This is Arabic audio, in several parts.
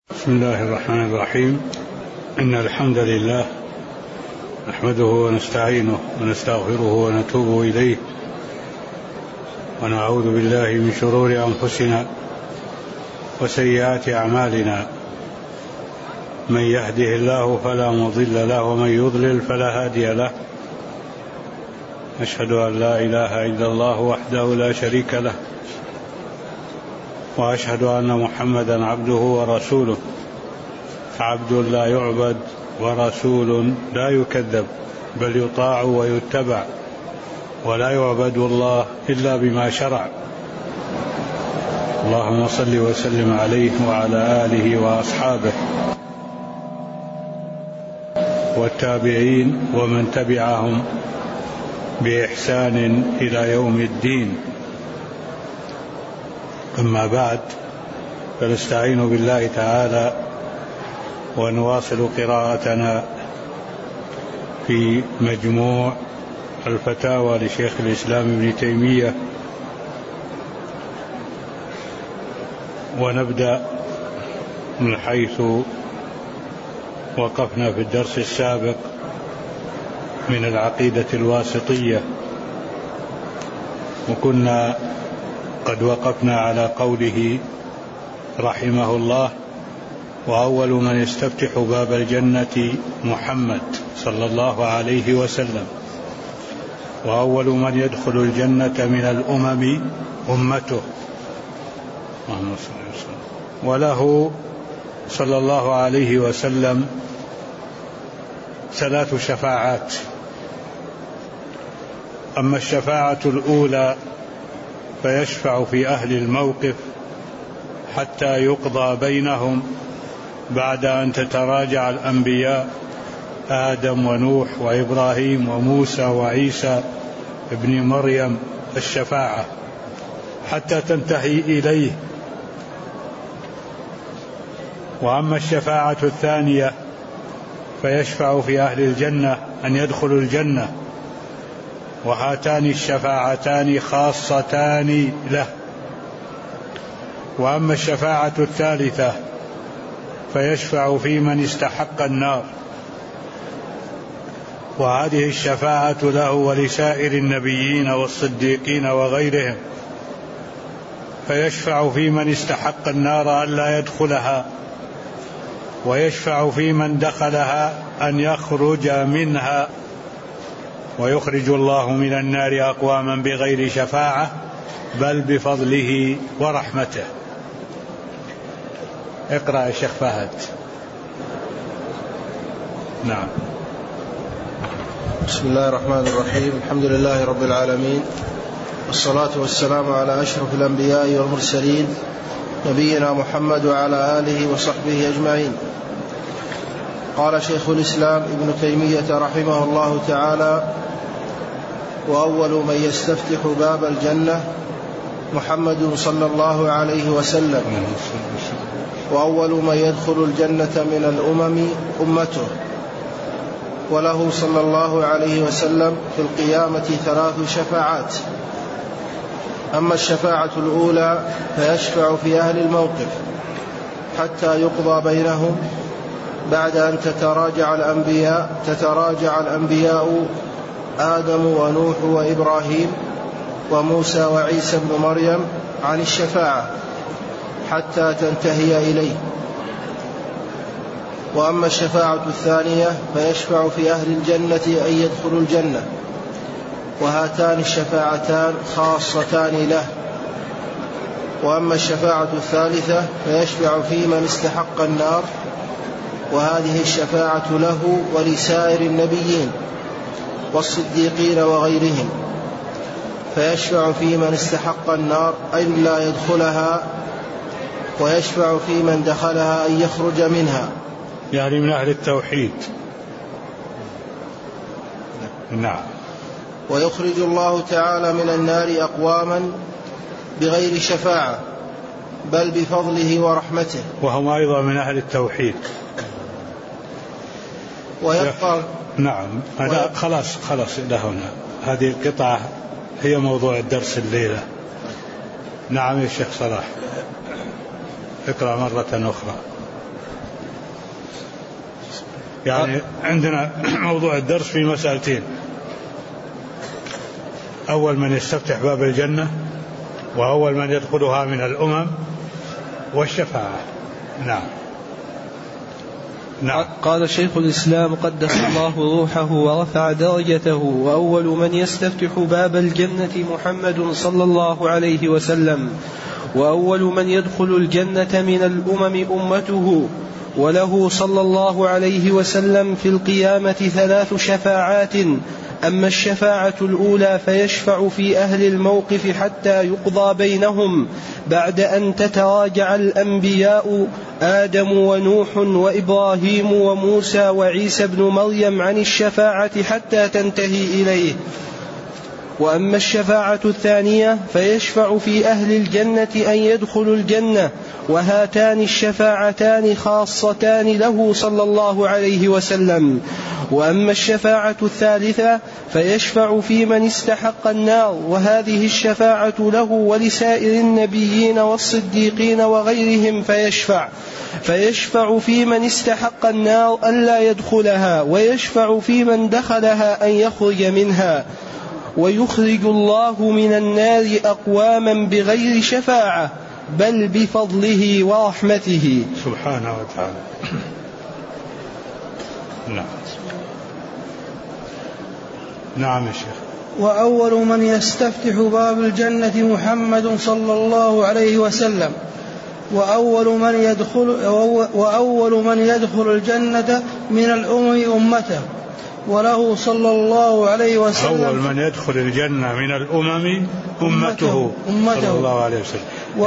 بسم الله الرحمن الرحيم. إن الحمد لله نحمده ونستعينه ونستغفره ونتوب إليه ونعوذ بالله من شرور أنفسنا وسيئات أعمالنا. من يهده الله فلا مضل له ومن يضلل فلا هادي له. أشهد أن لا إله إلا الله وحده لا شريك له وأشهد أن محمدا عبده ورسوله. عبد لا يعبد ورسول لا يكذب بل يطاع ويتبع ولا يعبد الله إلا بما شرع. اللهم صل وسلم عليه وعلى آله وأصحابه والتابعين ومن تبعهم بإحسان إلى يوم الدين. أما بعد، فنستعين بالله تعالى ونواصل قراءتنا في مجموع الفتاوى لشيخ الإسلام ابن تيمية، ونبدأ من حيث وقفنا في الدرس السابق من العقيدة الواسطية، وكنا قد وقفنا على قوله رحمه الله: وأول من يستفتح باب الجنة محمد صلى الله عليه وسلم، وأول من يدخل الجنة من الأمم أمته. وله صلى الله عليه وسلم 3 شفاعات. أما الشفاعة الأولى فيشفع في أهل الموقف حتى يقضى بينهم بعد أن تتراجع الأنبياء آدم ونوح وإبراهيم وموسى وعيسى ابن مريم الشفاعة حتى تنتهي إليه. وأما الشفاعة الثانية فيشفع في أهل الجنة أن يدخلوا الجنة، وهاتان الشفاعتان خاصتان له. وأما الشفاعة الثالثة فيشفع في من استحق النار، وهذه الشفاعة له ولسائر النبيين والصديقين وغيرهم. فيشفع في من استحق النار ألا يدخلها، ويشفع في من دخلها أن يخرج منها، ويخرج الله من النار أقواما بغير شفاعة بل بفضله ورحمته. اقرأ يا شيخ فهد. نعم. بسم الله الرحمن الرحيم. الحمد لله رب العالمين، والصلاة والسلام على أشرف الأنبياء والمرسلين نبينا محمد وعلى آله وصحبه أجمعين. قال شيخ الإسلام ابن تيمية رحمه الله تعالى: وأول من يستفتح باب الجنة محمد صلى الله عليه وسلم، وأول من يدخل الجنة من الأمم أمته. وله صلى الله عليه وسلم في القيامة 3 شفاعات. أما الشفاعة الأولى فيشفع في أهل الموقف حتى يقضى بينهم بعد أن تتراجع الأنبياء آدم ونوح وإبراهيم وموسى وعيسى بن مريم عن الشفاعة حتى تنتهي إليه. وأما الشفاعة الثانية فيشفع في أهل الجنة أن يدخلوا الجنة، وهاتان الشفاعتان خاصتان له. وأما الشفاعة الثالثة فيشفع في من استحق النار، وهذه الشفاعة له ولسائر النبيين والصديقين وغيرهم. فيشفع في من استحق النار أن لا يدخلها، ويشفع في من دخلها أن يخرج منها، يعني من أهل التوحيد. نعم. ويخرج الله تعالى من النار أقواما بغير شفاعة بل بفضله ورحمته، وهم أيضا من أهل التوحيد. ويبقى نعم. هذا خلاص إلى هنا. هذه القطعة هي موضوع الدرس الليلة. نعم يا شيخ صلاح، اقرأ مرة أخرى. يعني عندنا موضوع الدرس في مسألتين: أول من يستفتح باب الجنة، وأول من يدخلها من الأمم، والشفاعة. نعم. قال شيخ الإسلام قدس الله روحه ورفع درجته: وأول من يستفتح باب الجنة محمد صلى الله عليه وسلم، وأول من يدخل الجنة من الأمم أمته، وله صلى الله عليه وسلم في القيامة 3 شفاعات. أما الشفاعة الأولى فيشفع في أهل الموقف حتى يقضى بينهم بعد أن تتراجع الأنبياء آدم ونوح وإبراهيم وموسى وعيسى بن مريم عن الشفاعة حتى تنتهي إليه. وأما الشفاعة الثانية فيشفع في أهل الجنة أن يدخلوا الجنة، وهاتان الشفاعتان خاصتان له صلى الله عليه وسلم. وأما الشفاعة الثالثة فيشفع في من استحق النار، وهذه الشفاعة له ولسائر النبيين والصديقين وغيرهم. فيشفع في من استحق النار ألا يدخلها، ويشفع في من دخلها أن يخرج منها. ويخرج الله من النار أقواما بغير شفاعة بل بفضله ورحمته سبحانه وتعالى. نعم يا شيخ. وأول من يستفتح باب الجنة محمد صلى الله عليه وسلم، وأول من يدخل الجنة من الأمم أمته، وله صلى الله عليه وسلم. أول من يدخل الجنة من الأمم أمته صلى الله عليه وسلم.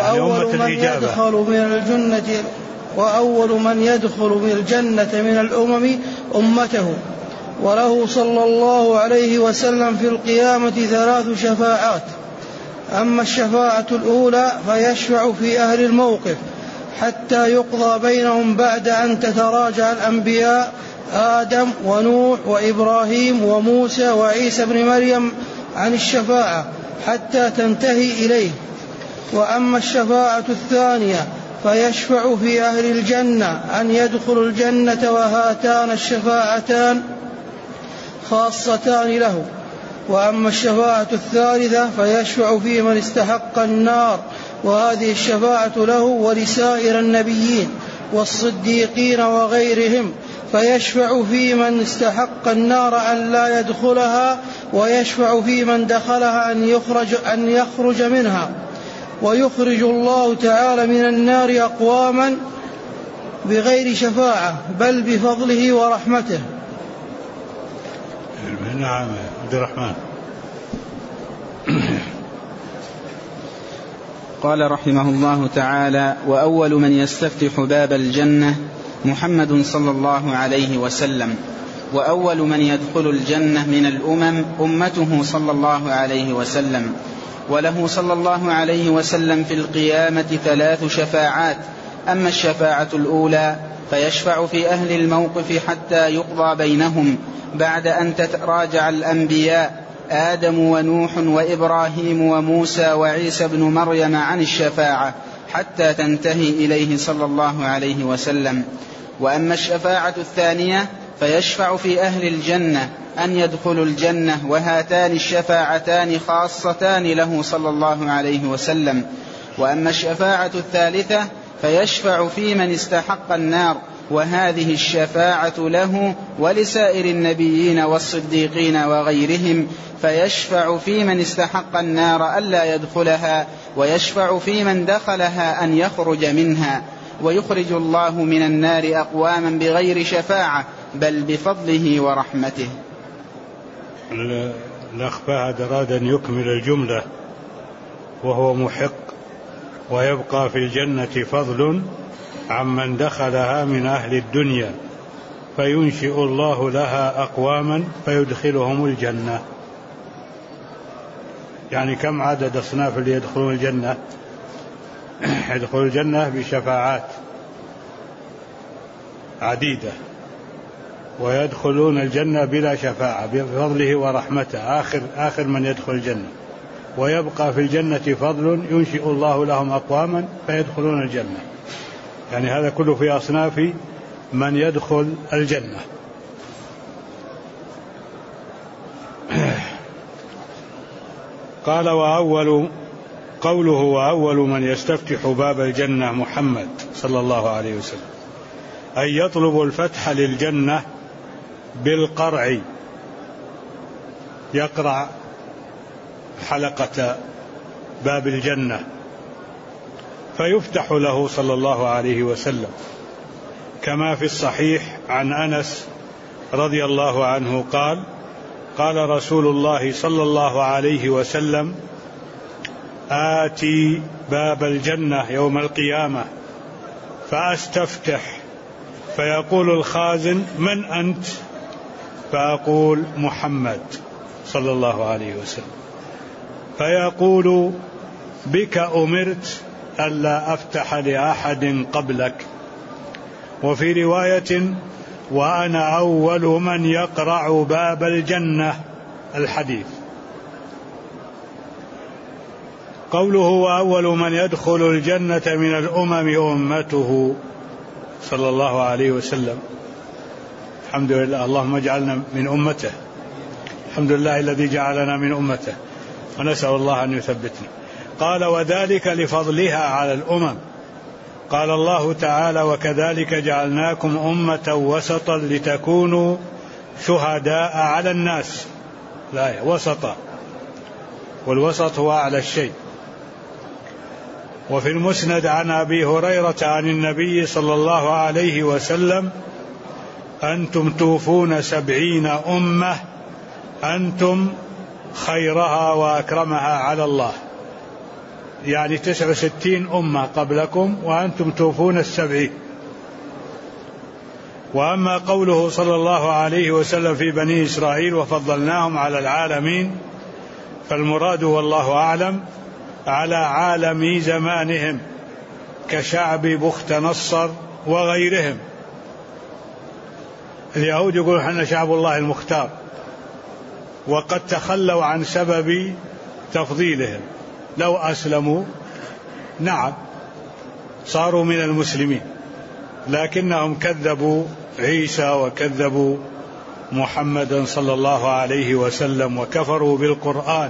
وأول من يدخل من الجنة من الأمم أمته، وله صلى الله عليه وسلم في القيامة 3 شفاعات. أما الشفاعة الأولى فيشفع في أهل الموقف حتى يقضى بينهم بعد أن تتراجع الأنبياء آدم ونوح وإبراهيم وموسى وعيسى بن مريم عن الشفاعة حتى تنتهي إليه. وأما الشفاعة الثانية فيشفع في أهل الجنة أن يدخلوا الجنة، وهاتان الشفاعتان خاصتان له. وأما الشفاعة الثالثة فيشفع في من استحق النار، وهذه الشفاعة له ولسائر النبيين والصديقين وغيرهم. فيشفع في من استحق النار أن لا يدخلها، ويشفع في من دخلها أن يخرج منها. ويخرج الله تعالى من النار أقواما بغير شفاعة بل بفضله ورحمته. نعم عبد الرحمن. قال رحمه الله تعالى: وأول من يستفتح باب الجنة محمد صلى الله عليه وسلم، وأول من يدخل الجنة من الأمم أمته صلى الله عليه وسلم، وله صلى الله عليه وسلم في القيامة 3 شفاعات. أما الشفاعة الأولى فيشفع في أهل الموقف حتى يقضى بينهم بعد أن تتراجع الأنبياء آدم ونوح وإبراهيم وموسى وعيسى بن مريم عن الشفاعة حتى تنتهي إليه صلى الله عليه وسلم. وأما الشفاعة الثانية فيشفع في أهل الجنة أن يدخلوا الجنة، وهاتان الشفاعتان خاصتان له صلى الله عليه وسلم. وأما الشفاعة الثالثة فيشفع في من استحق النار، وهذه الشفاعة له ولسائر النبيين والصديقين وغيرهم. فيشفع في من استحق النار ألا يدخلها، ويشفع في من دخلها أن يخرج منها. ويخرج الله من النار أقواما بغير شفاعة بل بفضله ورحمته. الأخ فهد أراد أن يكمل الجملة وهو محق: ويبقى في الجنة فضل عمن دخلها من أهل الدنيا، فينشئ الله لها أقواما فيدخلهم الجنة. يعني كم عدد أصناف اللي يدخلون الجنة؟ يدخل الجنة بشفاعات عديدة، ويدخلون الجنة بلا شفاعة بفضله ورحمته، آخر من يدخل الجنة. ويبقى في الجنة فضل ينشئ الله لهم أقواما فيدخلون الجنة. يعني هذا كله في أصناف من يدخل الجنة. قال قوله وأول من يستفتح باب الجنة محمد صلى الله عليه وسلم، أي يطلب الفتح للجنة بالقرع، يقرع حلقة باب الجنة فيفتح له صلى الله عليه وسلم، كما في الصحيح عن أنس رضي الله عنه قال: قال رسول الله صلى الله عليه وسلم: آتي باب الجنة يوم القيامة فأستفتح، فيقول الخازن: من أنت؟ فأقول: محمد صلى الله عليه وسلم، فيقول: بك أمرت ألا أفتح لأحد قبلك. وفي رواية: وأنا أول من يقرع باب الجنة. الحديث. قوله وأول من يدخل الجنة من الأمم أمته صلى الله عليه وسلم، الحمد لله، اللهم اجعلنا من أمته، الحمد لله الذي جعلنا من أمته، ونسأل الله أن يثبتنا. قال: وذلك لفضلها على الأمم. قال الله تعالى: وكذلك جعلناكم أمة وسطا لتكونوا شهداء على الناس. لا، وسطا، والوسط هو أعلى الشيء. وفي المسند عن أبي هريرة عن النبي صلى الله عليه وسلم: أنتم توفون 70 أمة أنتم خيرها وأكرمها على الله، يعني 69 أمة قبلكم وأنتم توفون 70. وأما قوله صلى الله عليه وسلم في بني إسرائيل: وفضلناهم على العالمين، فالمراد والله أعلم على عالم زمانهم كشعب بخت نصر وغيرهم. اليهود يقولون احنا شعب الله المختار، وقد تخلوا عن سبب تفضيلهم. لو أسلموا نعم صاروا من المسلمين، لكنهم كذبوا عيسى وكذبوا محمدا صلى الله عليه وسلم وكفروا بالقرآن،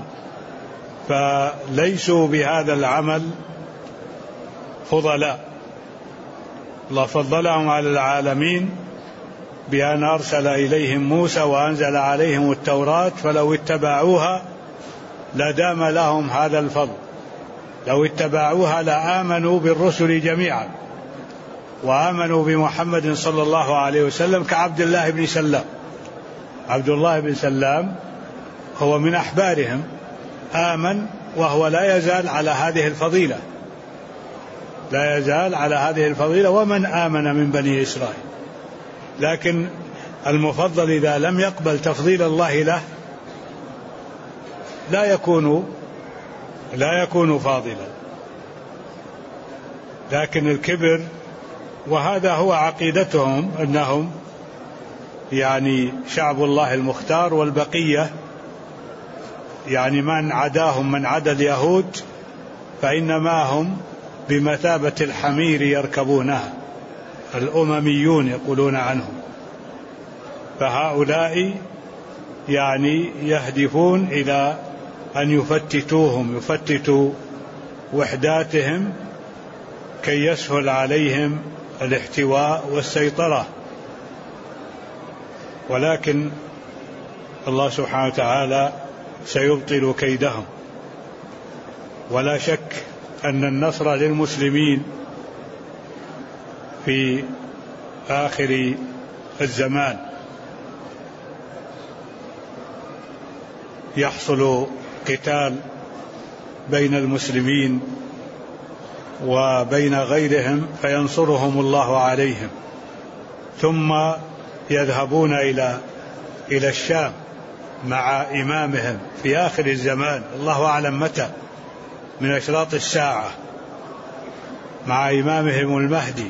فليسوا بهذا العمل فضلاء. الله فضلهم على العالمين بأن أرسل إليهم موسى وأنزل عليهم التوراة، فلو اتبعوها لدام لهم هذا الفضل، لو اتبعوها لآمنوا بالرسل جميعا وآمنوا بمحمد صلى الله عليه وسلم، كعبد الله بن سلام. عبد الله بن سلام هو من أحبارهم، آمن وهو لا يزال على هذه الفضيلة، لا يزال على هذه الفضيلة، ومن آمن من بني إسرائيل. لكن المفضل إذا لم يقبل تفضيل الله له لا يكون فاضلا. لكن الكبر، وهذا هو عقيدتهم، أنهم يعني شعب الله المختار، والبقية يعني من عداهم من عدا اليهود فإنما هم بمثابة الحمير يركبونها، الأمميون يقولون عنهم. فهؤلاء يعني يهدفون إلى أن يفتتوا وحداتهم كي يسهل عليهم الاحتواء والسيطرة. ولكن الله سبحانه وتعالى سيبطل كيدهم. ولا شك أن النصر للمسلمين في آخر الزمان يحصل قتال بين المسلمين وبين غيرهم فينصرهم الله عليهم، ثم يذهبون إلى الشام مع إمامهم في آخر الزمان، الله أعلم متى، من أشراط الساعة، مع إمامهم المهدي.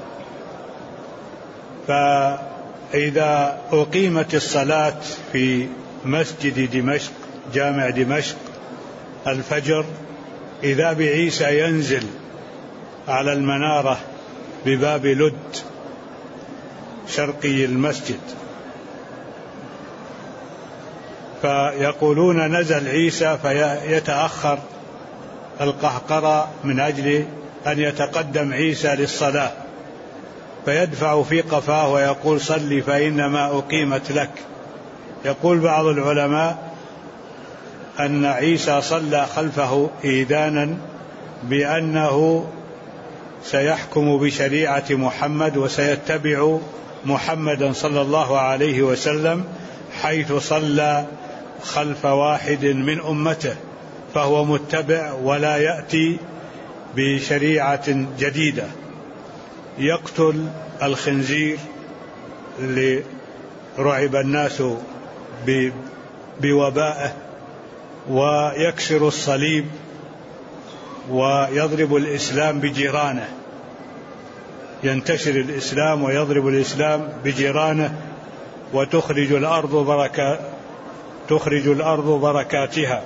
فإذا أقيمت الصلاة في مسجد دمشق، جامع دمشق، الفجر، إذا بعيسى ينزل على المنارة بباب لد شرقي المسجد، فيقولون نزل عيسى فيتأخر القهقرة من أجل أن يتقدم عيسى للصلاة، فيدفع في قفاه ويقول صلي فإنما أقيمت لك. يقول بعض العلماء أن عيسى صلى خلفه إيذانا بأنه سيحكم بشريعة محمد وسيتبع محمدا صلى الله عليه وسلم حيث صلى خلف واحد من أمته، فهو متبع ولا يأتي بشريعة جديدة. يقتل الخنزير اللي رعب الناس بوبائه، ويكسر الصليب، ويضرب الإسلام بجيرانه، ينتشر الإسلام ويضرب الإسلام بجيرانه، وتخرج الأرض بركاتها.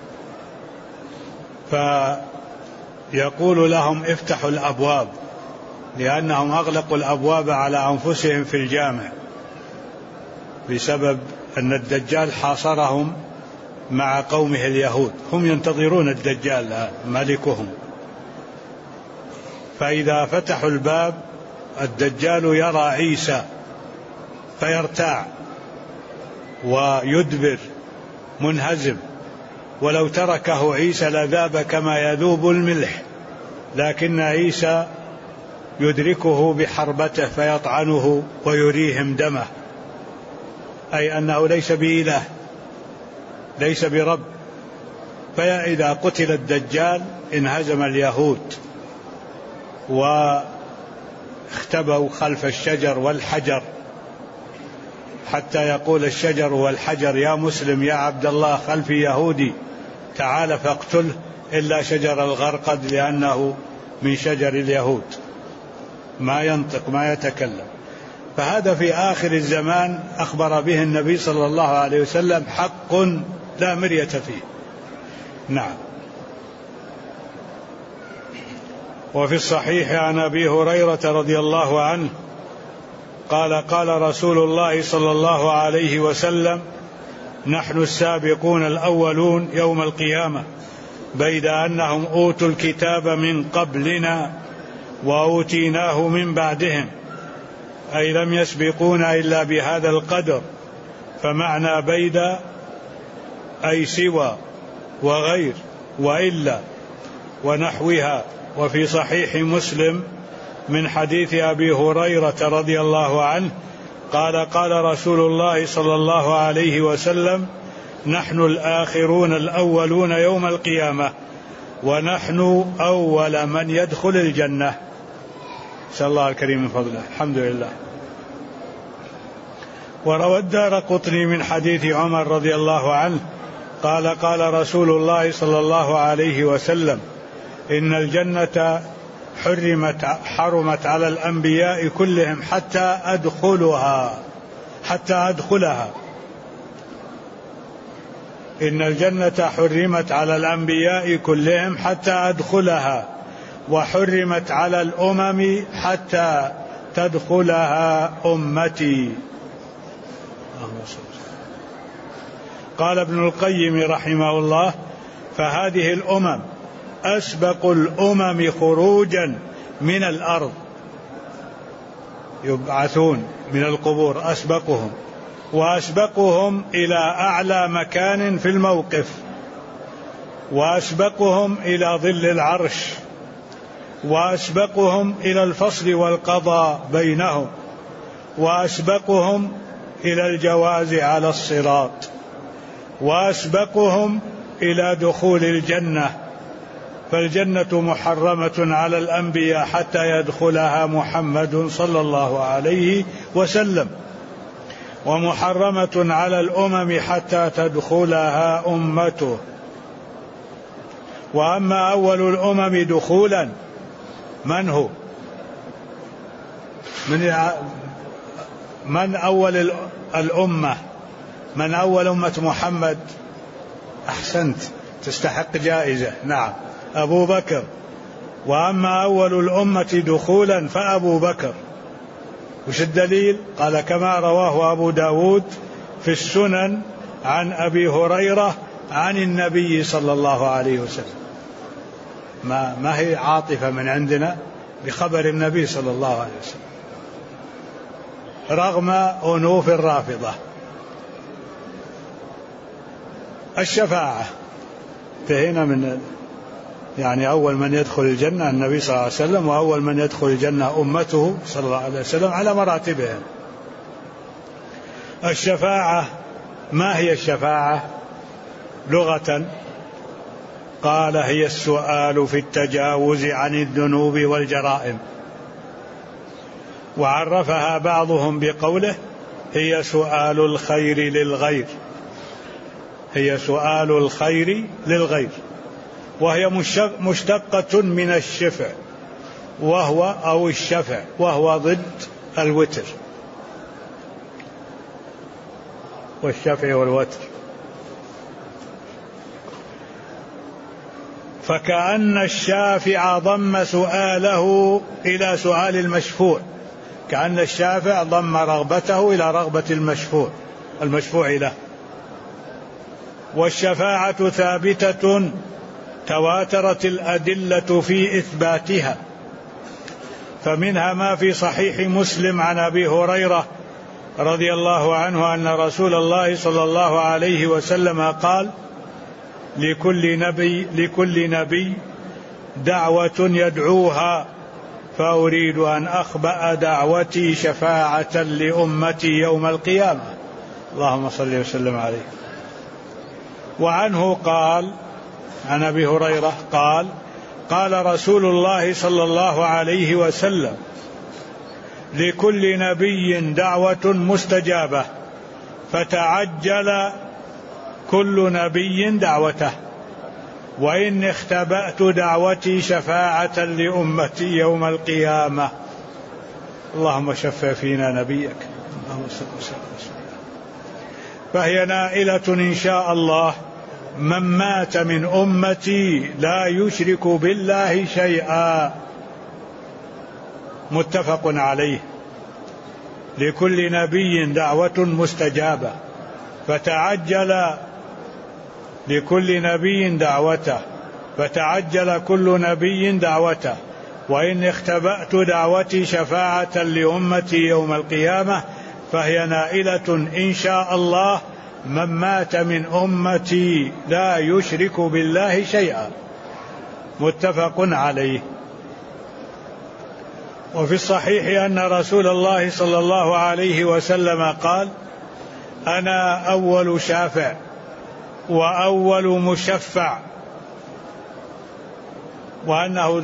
فيقول لهم افتحوا الأبواب، لأنهم أغلقوا الأبواب على أنفسهم في الجامع بسبب أن الدجال حاصرهم مع قومه اليهود، هم ينتظرون الدجال ملكهم. فإذا فتحوا الباب الدجال يرى عيسى فيرتاع ويدبر منهزم، ولو تركه عيسى لذاب كما يذوب الملح، لكن عيسى يدركه بحربته فيطعنه ويريهم دمه، أي أنه ليس بإله ليس برب. فإذا قتل الدجال انهزم اليهود واختبوا خلف الشجر والحجر، حتى يقول الشجر والحجر يا مسلم يا عبد الله خلفي يهودي تعال فاقتله، إلا شجر الغرقد لأنه من شجر اليهود، ما ينطق ما يتكلم. فهذا في آخر الزمان أخبر به النبي صلى الله عليه وسلم حق لا مرية فيه. نعم. وفي الصحيح عن أبي هريرة رضي الله عنه قال قال رسول الله صلى الله عليه وسلم نحن السابقون الأولون يوم القيامة، بيد أنهم أوتوا الكتاب من قبلنا وأوتيناه من بعدهم، أي لم يسبقونا إلا بهذا القدر. فمعنى بيد أي سوى وغير وإلا ونحوها. وفي صحيح مسلم من حديث أبي هريرة رضي الله عنه قال قال رسول الله صلى الله عليه وسلم نحن الآخرون الأولون يوم القيامة ونحن أول من يدخل الجنة. نسأل الله الكريم من فضله. الحمد لله. وروى الدارقطني من حديث عمر رضي الله عنه قال قال رسول الله صلى الله عليه وسلم إن الجنة حرمت على الأنبياء كلهم حتى أدخلها. إن الجنة حرمت على الأنبياء كلهم حتى أدخلها، وحرمت على الأمم حتى تدخلها أمتي. قال ابن القيم رحمه الله فهذه الأمم أسبق الأمم خروجا من الأرض، يبعثون من القبور أسبقهم، وأسبقهم إلى أعلى مكان في الموقف، وأسبقهم إلى ظل العرش، وأسبقهم إلى الفصل والقضاء بينهم، وأسبقهم إلى الجواز على الصراط، وأسبقهم إلى دخول الجنة. فالجنة محرمة على الأنبياء حتى يدخلها محمد صلى الله عليه وسلم، ومحرمة على الأمم حتى تدخلها أمته. وأما أول الأمم دخولا من هو؟ من أول الأمة؟ من أول أمة محمد؟ أحسنت، تستحق جائزة. نعم، أبو بكر. وأما أول الأمة دخولا فأبو بكر. وش الدليل؟ قال كما رواه أبو داود في السنن عن أبي هريرة عن النبي صلى الله عليه وسلم. ما هي عاطفة من عندنا بخبر النبي صلى الله عليه وسلم رغم أنوف الرافضة. الشفاعة انتهينا من يعني أول من يدخل الجنة النبي صلى الله عليه وسلم، وأول من يدخل الجنة أمته صلى الله عليه وسلم على مراتبهم. الشفاعة، ما هي الشفاعة لغة؟ قال هي السؤال في التجاوز عن الذنوب والجرائم، وعرفها بعضهم بقوله هي سؤال الخير للغير، هي سؤال الخير للغير، وهي مشتقة من الشفع أو الشفع وهو ضد الوتر، والشفع والوتر. فكأن الشافع ضم سؤاله إلى سؤال المشفوع، كأن الشافع ضم رغبته إلى رغبة المشفوع له. والشفاعة ثابتة تواترت الأدلة في إثباتها، فمنها ما في صحيح مسلم عن أبي هريرة رضي الله عنه أن رسول الله صلى الله عليه وسلم قال لكل نبي دعوة يدعوها، فأريد أن أخبأ دعوتي شفاعة لأمتي يوم القيامة، اللهم صل وسلم عليه. وعنه قال عن أبي هريرة قال رسول الله صلى الله عليه وسلم لكل نبي دعوة مستجابة، فتعجل كل نبي دعوته، وإن اختبأت دعوتي شفاعة لأمتي يوم القيامة، اللهم شفع فينا نبيك، اللهم صل وسلم. فهي نائلة إن شاء الله من مات من أمتي لا يشرك بالله شيئا، متفق عليه. لكل نبي دعوة مستجابة، فتعجل لكل نبي دعوته، فتعجل كل نبي دعوته، وإن اختبأت دعوتي شفاعة لأمتي يوم القيامة، فهي نائلة إن شاء الله من مات من أمتي لا يشرك بالله شيئا، متفق عليه. وفي الصحيح أن رسول الله صلى الله عليه وسلم قال أنا أول شافع وأول مشفع، وأنه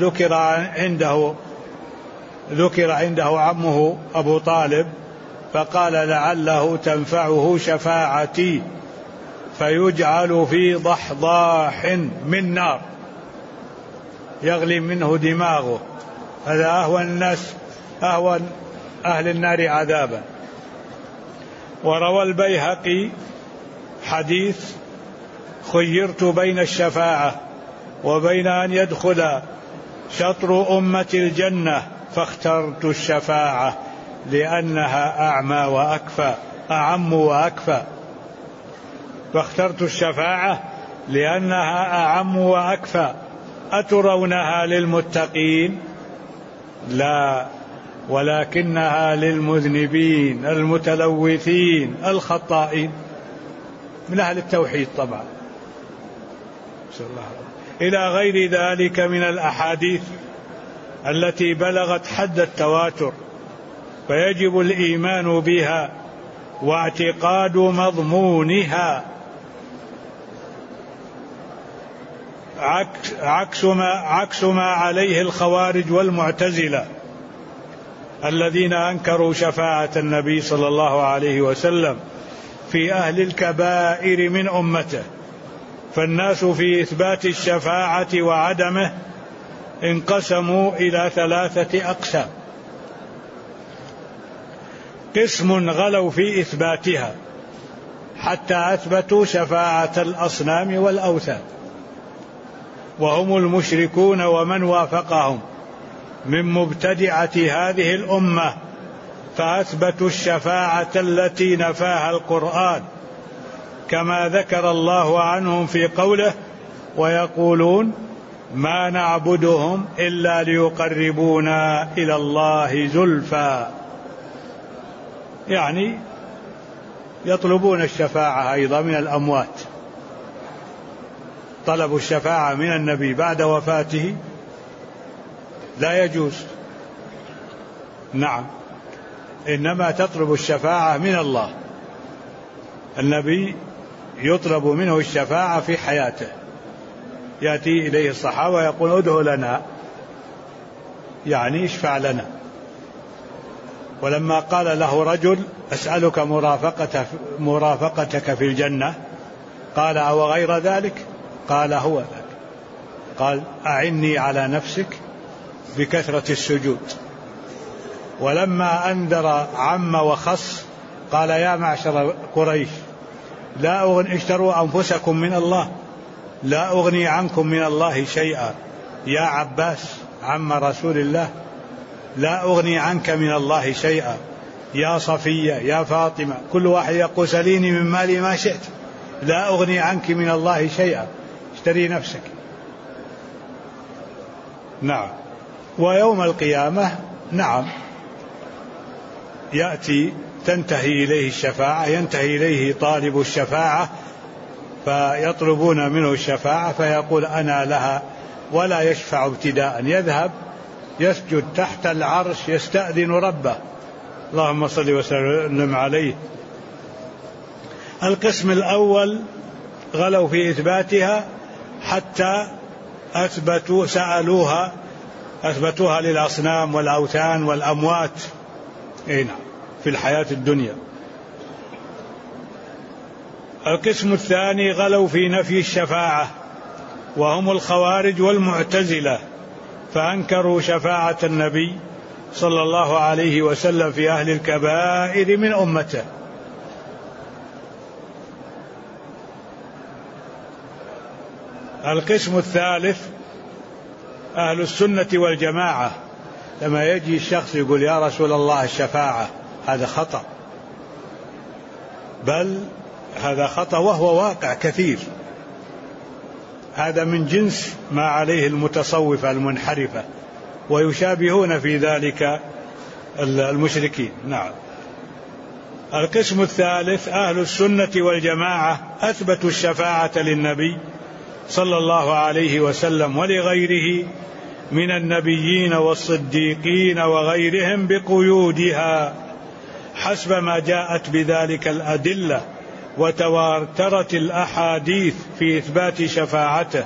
ذكر عنده عمه أبو طالب فقال لعله تنفعه شفاعتي، فيجعل في ضحضاح من نار يغلي منه دماغه، هذا أهون أهل النار عذابا. وروى البيهقي حديث خيرت بين الشفاعة وبين أن يدخل شطر أمة الجنة فاخترت الشفاعة لأنها أعم وأكفى، فاخترت الشفاعة لأنها أعم وأكفى. أترونها للمتقين؟ لا، ولكنها للمذنبين المتلوثين الخطائين من أهل التوحيد طبعا، إلى غير ذلك من الأحاديث التي بلغت حد التواتر، فيجب الإيمان بها واعتقاد مضمونها، عكس ما عليه الخوارج والمعتزلة الذين أنكروا شفاعة النبي صلى الله عليه وسلم في أهل الكبائر من أمته. فالناس في إثبات الشفاعة وعدمه انقسموا إلى 3 أقسام: قسم غلوا في إثباتها حتى أثبتوا شفاعة الأصنام والأوثان، وهم المشركون ومن وافقهم من مبتدعة هذه الأمة، فأثبتوا الشفاعة التي نفاها القرآن كما ذكر الله عنهم في قوله ويقولون ما نعبدهم إلا ليقربونا إلى الله زلفى، يعني يطلبون الشفاعة أيضا من الأموات. طلب الشفاعة من النبي بعد وفاته لا يجوز، نعم، إنما تطلب الشفاعة من الله. النبي يطلب منه الشفاعة في حياته، يأتي إليه الصحابة ويقول ادعو لنا، يعني اشفع لنا. ولما قال له رجل أسألك مرافقتك في الجنة، قال أو غير ذلك؟ قال هو ذلك. قال أعني على نفسك بكثرة السجود. ولما أنذر عم وخص قال يا معشر قريش لا اشتروا أنفسكم من الله، لا أغني عنكم من الله شيئا. يا عباس عم رسول الله لا أغني عنك من الله شيئا. يا صفية يا فاطمة، كل واحد يقول سليني من مالي ما شئت، لا أغني عنك من الله شيئا، اشتري نفسك. نعم. ويوم القيامة نعم يأتي تنتهي إليه الشفاعة، ينتهي إليه طالب الشفاعة فيطلبون منه الشفاعة فيقول أنا لها، ولا يشفع ابتداء، يذهب يسجد تحت العرش يستأذن ربه، اللهم صل وسلم عليه. القسم الأول غلوا في إثباتها حتى أثبتوها للأصنام والأوثان والأموات في الحياة الدنيا. القسم الثاني غلوا في نفي الشفاعة، وهم الخوارج والمعتزلة، فأنكروا شفاعة النبي صلى الله عليه وسلم في أهل الكبائر من أمته. القسم الثالث أهل السنة والجماعة، لما يجي الشخص يقول يا رسول الله الشفاعة، هذا خطأ، بل هذا خطأ وهو واقع كثير. هذا من جنس ما عليه المتصوفة المنحرفة، ويشابهون في ذلك المشركين. نعم. القسم الثالث أهل السنة والجماعة أثبتوا الشفاعة للنبي صلى الله عليه وسلم ولغيره من النبيين والصديقين وغيرهم بقيودها حسب ما جاءت بذلك الأدلة، وتواترت الأحاديث في إثبات شفاعته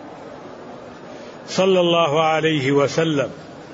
صلى الله عليه وسلم.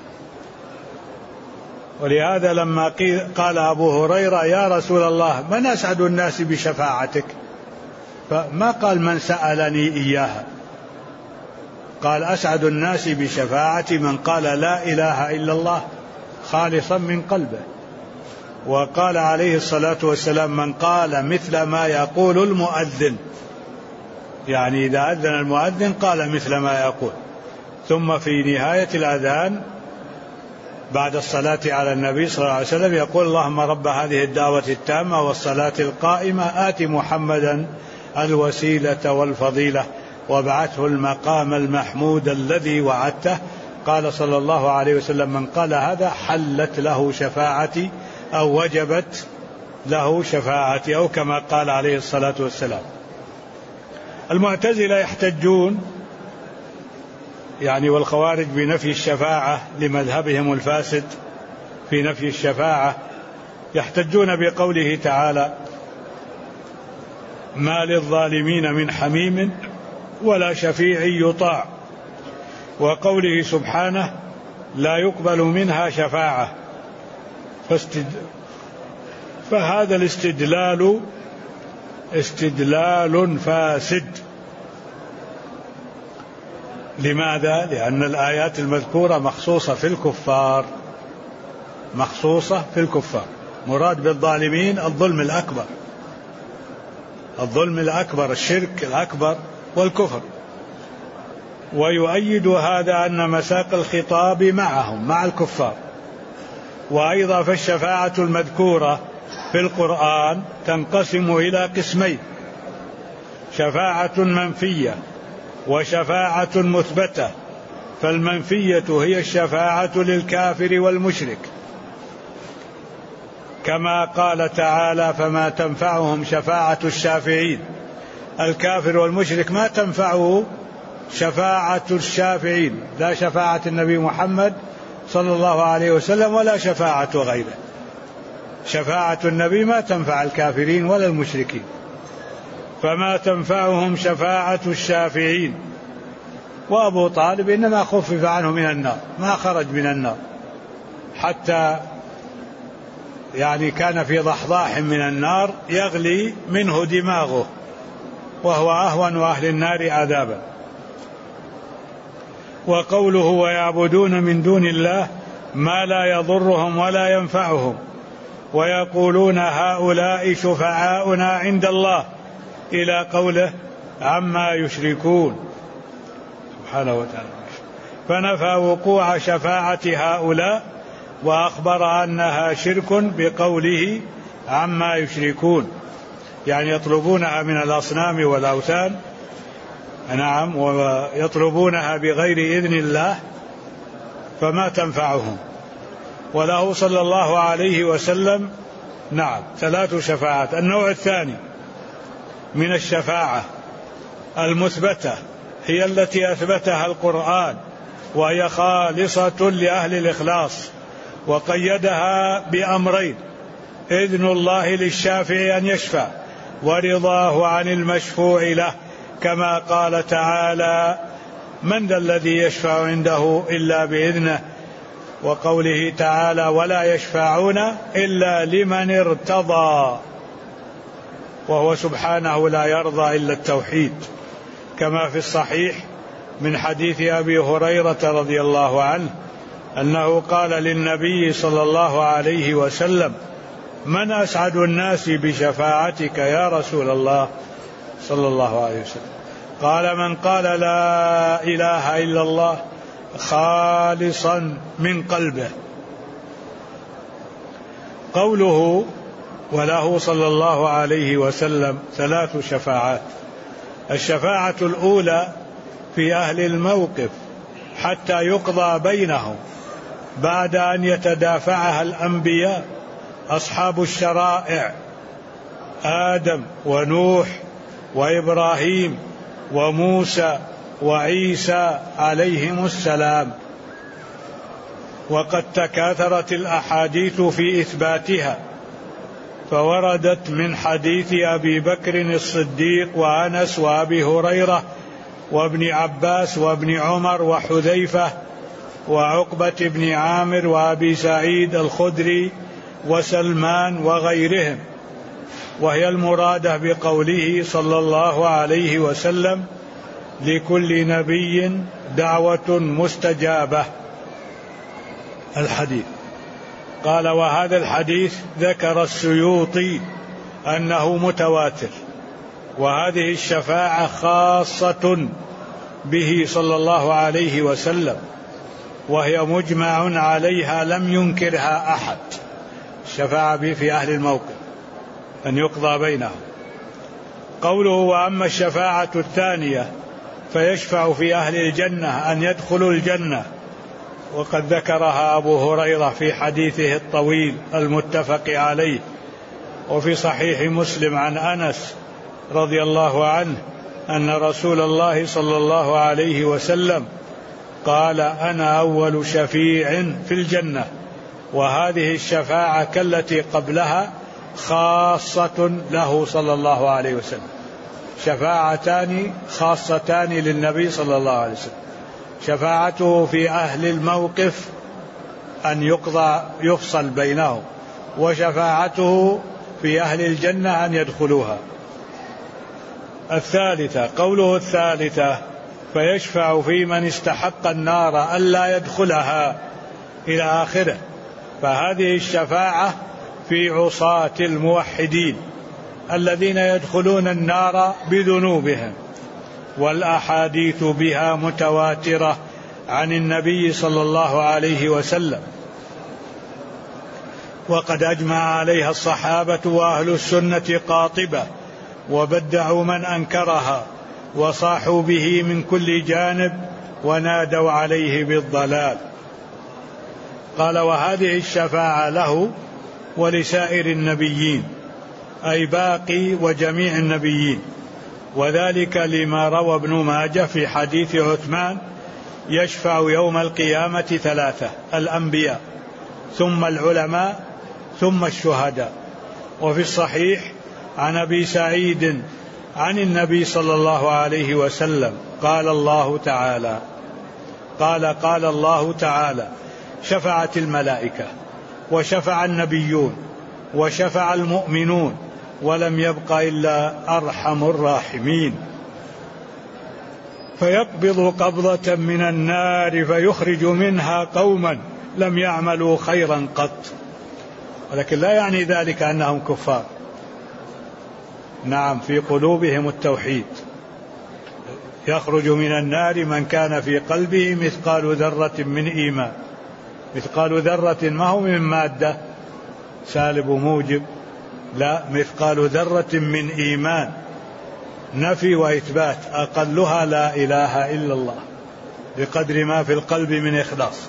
ولهذا لما قال أبو هريرة يا رسول الله من أسعد الناس بشفاعتك، فما قال من سألني إياها، قال أسعد الناس بشفاعة من قال لا إله إلا الله خالصا من قلبه. وقال عليه الصلاة والسلام من قال مثل ما يقول المؤذن، يعني إذا أذن المؤذن قال مثل ما يقول. ثم في نهاية الأذان بعد الصلاة على النبي صلى الله عليه وسلم يقول اللهم رب هذه الدعوة التامة والصلاة القائمة آت محمدا الوسيلة والفضيلة وابعثه المقام المحمود الذي وعدته. قال صلى الله عليه وسلم من قال هذا حلت له شفاعتي أو وجبت له شفاعتي، أو كما قال عليه الصلاة والسلام. المعتزلة يحتجون يعني والخوارج بنفي الشفاعة لمذهبهم الفاسد في نفي الشفاعة، يحتجون بقوله تعالى ما للظالمين من حميم ولا شفيع يطاع، وقوله سبحانه لا يقبل منها شفاعة. فهذا الاستدلال استدلال فاسد. لماذا؟ لأن الآيات المذكورة مخصوصة في الكفار، مخصوصة في الكفار. مراد بالظالمين الظلم الأكبر، الظلم الأكبر، الشرك الأكبر والكفر. ويؤيد هذا أن مساق الخطاب معهم مع الكفار. وأيضا فالشفاعة المذكورة في القرآن تنقسم إلى قسمين: شفاعة منفية وشفاعة مثبتة. فالمنفية هي الشفاعة للكافر والمشرك، كما قال تعالى: فما تنفعهم شفاعة الشافعين. الكافر والمشرك ما تنفعه شفاعة الشافعين، لا شفاعة النبي محمد صلى الله عليه وسلم ولا شفاعة غيره. شفاعة النبي ما تنفع الكافرين ولا المشركين. فما تنفعهم شفاعة الشافعين. وأبو طالب إنما خفف عنه من النار، ما خرج من النار، حتى كان في ضحضاح من النار يغلي منه دماغه، وهو أهون أهل النار عذابا. وقوله: ويعبدون من دون الله ما لا يضرهم ولا ينفعهم ويقولون هؤلاء شفعاؤنا عند الله، إلى قوله: عما يشركون سبحانه وتعالى. فنفى وقوع شفاعة هؤلاء وأخبر أنها شرك بقوله: عما يشركون، يطلبونها من الأصنام والأوثان، نعم، ويطلبونها بغير إذن الله، فما تنفعهم. وله صلى الله عليه وسلم 3 شفاعات. النوع الثاني من الشفاعة المثبتة هي التي أثبتها القرآن، وهي خالصة لأهل الإخلاص، وقيدها بأمرين: إذن الله للشافع أن يشفع، ورضاه عن المشفوع له، كما قال تعالى: من ذا الذي يشفع عنده إلا بإذنه، وقوله تعالى: ولا يشفعون إلا لمن ارتضى، وهو سبحانه لا يرضى إلا التوحيد، كما في الصحيح من حديث أبي هريرة رضي الله عنه أنه قال للنبي صلى الله عليه وسلم: من أسعد الناس بشفاعتك يا رسول الله صلى الله عليه وسلم؟ قال: من قال لا إله إلا الله خالصا من قلبه. قوله: وله صلى الله عليه وسلم 3 شفاعات. الشفاعة الأولى في أهل الموقف حتى يقضى بينهم بعد أن يتدافعها الأنبياء أصحاب الشرائع، آدم ونوح وإبراهيم وموسى وعيسى عليهم السلام. وقد تكاثرت الأحاديث في إثباتها، فوردت من حديث أبي بكر الصديق وأنس وأبي هريرة وابن عباس وابن عمر وحذيفة وعقبة بن عامر وأبي سعيد الخدري وسلمان وغيرهم، وهي المرادة بقوله صلى الله عليه وسلم: لكل نبي دعوة مستجابة. الحديث. قال: وهذا الحديث ذكر السيوطي أنه متواتر، وهذه الشفاعة خاصة به صلى الله عليه وسلم، وهي مجمع عليها لم ينكرها أحد. الشفاعة به في أهل الموقف أن يقضى بينهم. قوله: وأما الشفاعة الثانية فيشفع في أهل الجنة أن يدخلوا الجنة، وقد ذكرها أبو هريرة في حديثه الطويل المتفق عليه، وفي صحيح مسلم عن أنس رضي الله عنه أن رسول الله صلى الله عليه وسلم قال: أنا أول شفيع في الجنة. وهذه الشفاعة كالتي قبلها خاصة له صلى الله عليه وسلم، شفاعتان خاصتان للنبي صلى الله عليه وسلم: شفاعته في أهل الموقف أن يفصل بينهم، وشفاعته في أهل الجنة أن يدخلوها. الثالثة. قوله: الثالثة فيشفع في من استحق النار ألا يدخلها، إلى آخره. فهذه الشفاعة في عصاة الموحدين الذين يدخلون النار بذنوبهم، والأحاديث بها متواترة عن النبي صلى الله عليه وسلم، وقد أجمع عليها الصحابة وأهل السنة قاطبة، وبدعوا من أنكرها وصاحوا به من كل جانب ونادوا عليه بالضلال. قال: وهذه الشفاعة له ولسائر النبيين، أي باقي وجميع النبيين، وذلك لما روى ابن ماجه في حديث عثمان: يشفع يوم القيامة 3: الأنبياء، ثم العلماء، ثم الشهداء. وفي الصحيح عن أبي سعيد عن النبي صلى الله عليه وسلم قال الله تعالى: شفعت الملائكة وشفع النبيون وشفع المؤمنون ولم يبق إلا أرحم الراحمين، فيقبض قبضة من النار فيخرج منها قوما لم يعملوا خيرا قط. ولكن لا يعني ذلك أنهم كفار، نعم، في قلوبهم التوحيد. يخرج من النار من كان في قلبه مثقال ذرة من إيمان. مثقال ذرة ما هو من مادة سالب وموجب، لا، مثقال ذرة من إيمان، نفي وإثبات، أقلها لا إله إلا الله، بقدر ما في القلب من إخلاص.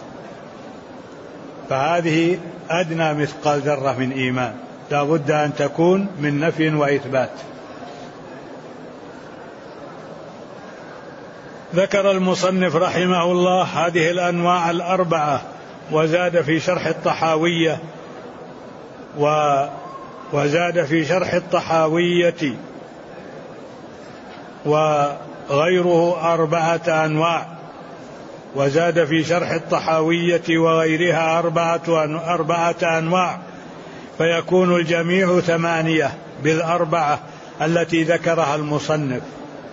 فهذه أدنى مثقال ذرة من إيمان، لا بد أن تكون من نفي وإثبات. ذكر المصنف رحمه الله هذه الأنواع الأربعة، وزاد في شرح الطحاوية وغيره 4 أنواع، وزاد في شرح الطحاوية وغيرها 4 أنواع، فيكون الجميع 8 بال4 التي ذكرها المصنف.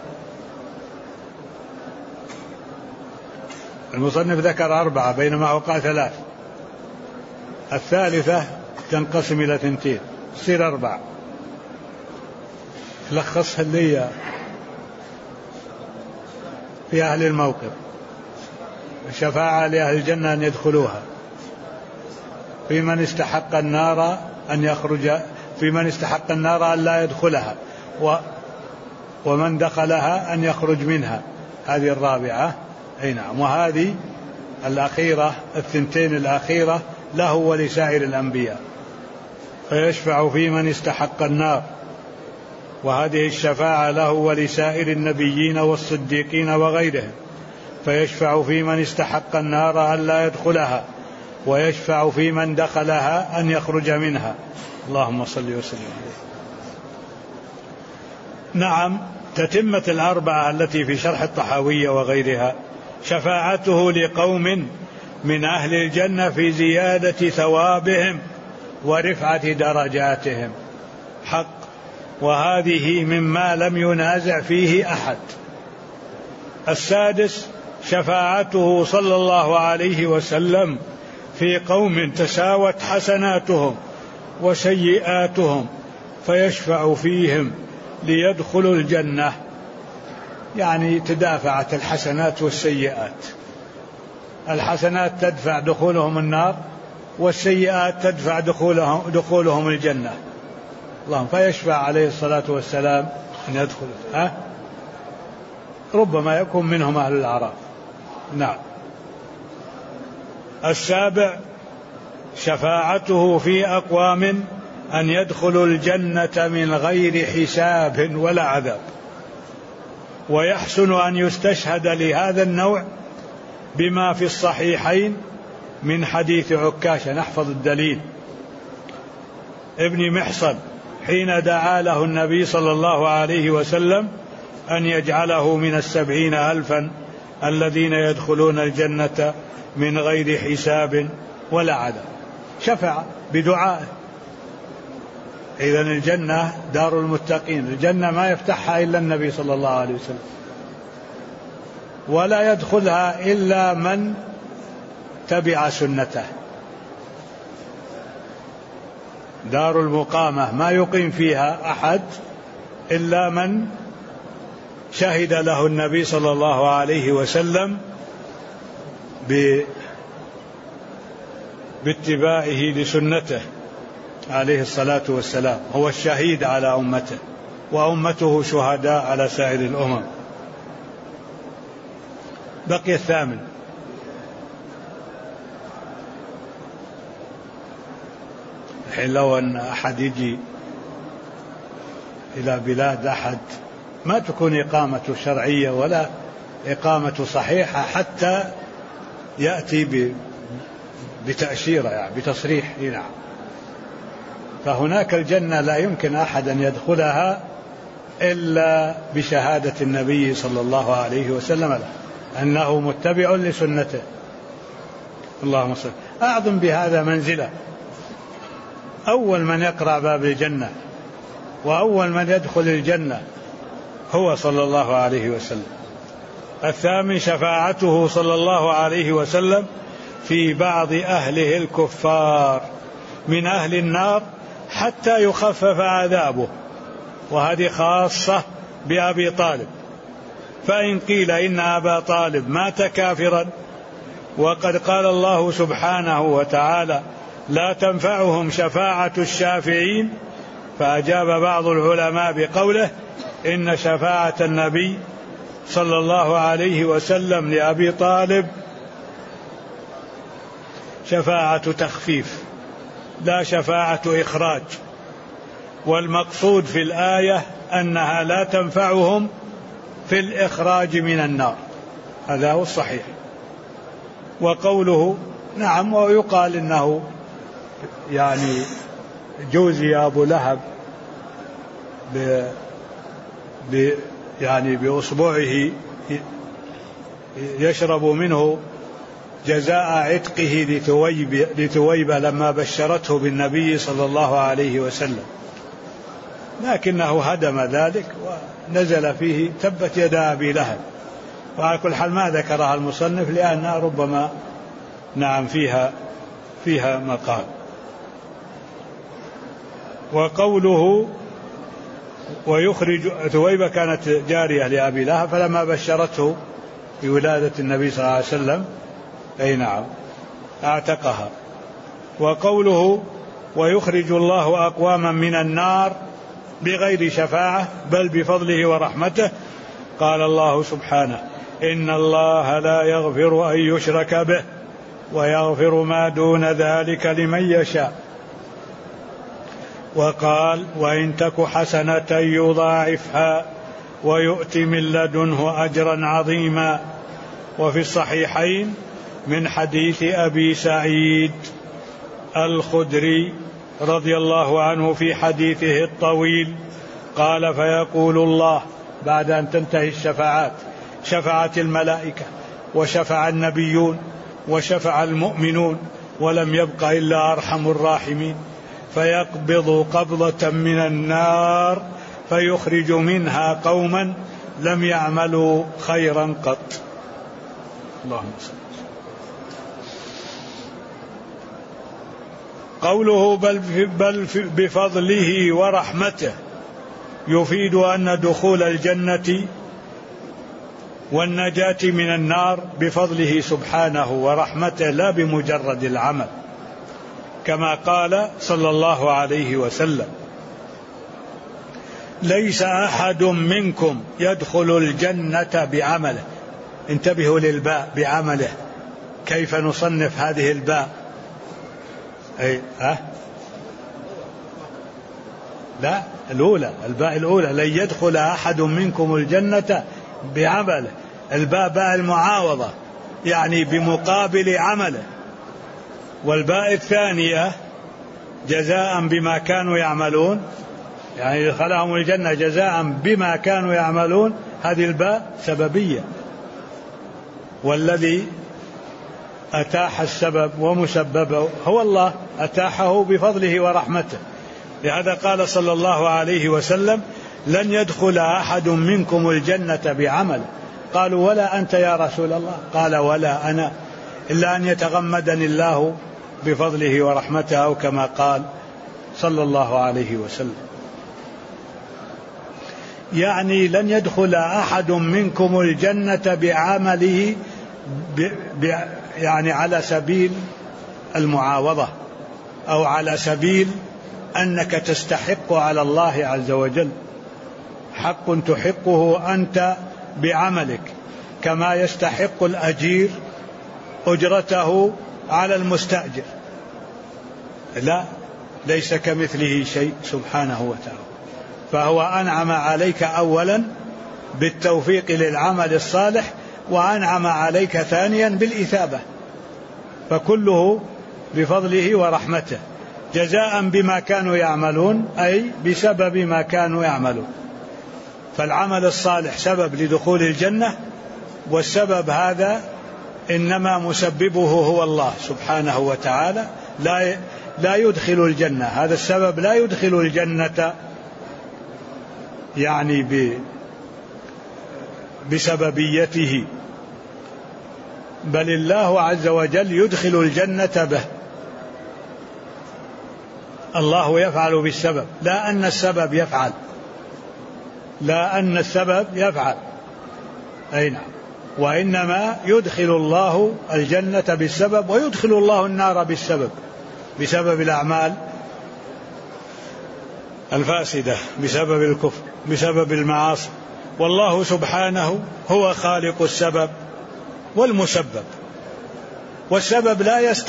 المصنف ذكر 4 بينما هو قال 3، الثالثة تنقسم إلى 2 تصير 4. لخصها لي في أهل الموقف: الشفاعة لأهل الجنة أن يدخلوها، في من استحق النار أن يخرج، في من استحق النار أن لا يدخلها، ومن دخلها أن يخرج منها، هذه 4. أي نعم. وهذه الأخيرة 2 الأخيرة له ولسائر الأنبياء، فيشفع في من استحق النار، وهذه الشفاعة له ولسائر النبيين والصديقين وغيرهم، فيشفع في من استحق النار أن لا يدخلها، ويشفع في من دخلها أن يخرج منها. اللهم صل وسلم عليه. نعم، تتمة 4 التي في شرح الطحاوية وغيرها: شفاعته لقوم من أهل الجنة في زيادة ثوابهم ورفعة درجاتهم، حق، وهذه مما لم ينازع فيه أحد. 6: شفاعته صلى الله عليه وسلم في قوم تساوت حسناتهم وسيئاتهم فيشفع فيهم ليدخلوا الجنة، يعني تدافعت الحسنات والسيئات، الحسنات تدفع دخولهم النار، والسيئات تدفع دخولهم الجنة. اللهم فيشفع عليه الصلاة والسلام أن يدخل، ربما يكون منهم أهل الأعراف. نعم. 7: شفاعته في أقوام أن يدخلوا الجنة من غير حساب ولا عذاب. ويحسن أن يستشهد لهذا النوع بما في الصحيحين من حديث عكاشة، نحفظ الدليل، ابن محصن، حين دعا له النبي صلى الله عليه وسلم أن يجعله من 70,000 الذين يدخلون الجنة من غير حساب ولا عذاب، شفع بدعائه. إذن الجنة دار المتقين، الجنة ما يفتحها إلا النبي صلى الله عليه وسلم، ولا يدخلها إلا من تبع سنته. دار المقامة ما يقيم فيها أحد إلا من شهد له النبي صلى الله عليه وسلم باتباعه لسنته عليه الصلاة والسلام، هو الشهيد على أمته. وأمته شهداء على سائر الأمم. بقي الثامن. الحين لو أن أحد يجي إلى بلاد أحد ما تكون إقامته شرعية ولا إقامته صحيحة حتى يأتي بتأشيرة، يعني بتصريح. نعم. فهناك الجنة لا يمكن أحد أن يدخلها إلا بشهادة النبي صلى الله عليه وسلم له أنه متبع لسنته. اللهم صل. أعظم بهذا منزلة. أول من يقرأ باب الجنة وأول من يدخل الجنة هو صلى الله عليه وسلم. الثامن شفاعته صلى الله عليه وسلم في بعض أهله الكفار من أهل النار حتى يخفف عذابه، وهذه خاصة بأبي طالب. فإن قيل إن أبا طالب مات كافرا وقد قال الله سبحانه وتعالى لا تنفعهم شفاعة الشافعين، فأجاب بعض العلماء بقوله إن شفاعة النبي صلى الله عليه وسلم لأبي طالب شفاعة تخفيف لا شفاعة إخراج، والمقصود في الآية أنها لا تنفعهم في الإخراج من النار، هذا هو الصحيح. وقوله نعم، ويقال إنه يعني جوزي أبو لهب يعني بأصبعه يشرب منه جزاء عتقه لثويب لما بشرته بالنبي صلى الله عليه وسلم، لكنه هدم ذلك ونزل فيه تبت يدا أبي لهب. وعلى كل حال ما ذكرها المصنف لأنها ربما نعم فيها مقال. وقوله ويخرج ثويبة كانت جارية لأبي لهب فلما بشرته بولادة النبي صلى الله عليه وسلم أي نعم اعتقها. وقوله ويخرج الله أقواما من النار بغير شفاعة بل بفضله ورحمته، قال الله سبحانه إن الله لا يغفر أن يشرك به ويغفر ما دون ذلك لمن يشاء. وقال وإن تك حسنة يضاعفها ويؤتي من لدنه أجرا عظيما. وفي الصحيحين من حديث أبي سعيد الخدري رضي الله عنه في حديثه الطويل قال فيقول الله بعد أن تنتهي الشفاعات، شفعت الملائكة وشفع النبيون وشفع المؤمنون ولم يبق إلا أرحم الراحمين، فيقبض قبضة من النار فيخرج منها قوما لم يعملوا خيرا قط. اللهم صل. قوله بل بفضله ورحمته يفيد أن دخول الجنة والنجاة من النار بفضله سبحانه ورحمته لا بمجرد العمل، كما قال صلى الله عليه وسلم ليس أحد منكم يدخل الجنة بعمله. انتبهوا للباء بعمله، كيف نصنف هذه الباء؟ لا الأولى، الباء الأولى لن يدخل أحد منكم الجنة بعمله، الباء باء المعاوضة يعني بمقابل عمله. والباء الثانية جزاء بما كانوا يعملون، يعني دخلهم الجنة جزاء بما كانوا يعملون، هذه الباء سببية، والذي أتاح السبب ومسببه هو الله، أتاحه بفضله ورحمته. لهذا قال صلى الله عليه وسلم لن يدخل أحد منكم الجنة بعمل. قالوا ولا أنت يا رسول الله؟ قال ولا أنا، إلا أن يتغمدني الله بفضله ورحمته، أو كما قال صلى الله عليه وسلم. يعني لن يدخل أحد منكم الجنة بعمله يعني على سبيل المعاوضة أو على سبيل أنك تستحق على الله عز وجل، حق تحقه أنت بعملك، كما يستحق الأجير أجرته على المستأجر. لا، ليس كمثله شيء سبحانه وتعالى. فهو أنعم عليك أولا بالتوفيق للعمل الصالح، وأنعم عليك ثانيا بالإثابة، فكله بفضله ورحمته، جزاء بما كانوا يعملون، أي بسبب ما كانوا يعملون. فالعمل الصالح سبب لدخول الجنة، والسبب هذا إنما مسببه هو الله سبحانه وتعالى، لا يدخل الجنة، هذا السبب لا يدخل الجنة يعني بسببيته، بل الله عز وجل يدخل الجنة به. الله يفعل بالسبب، لا أن السبب يفعل، لا أن السبب يفعل، أي نعم، وإنما يدخل الله الجنة بالسبب، ويدخل الله النار بالسبب، بسبب الأعمال الفاسدة، بسبب الكفر، بسبب المعاصي. والله سبحانه هو خالق السبب والمسبب، والسبب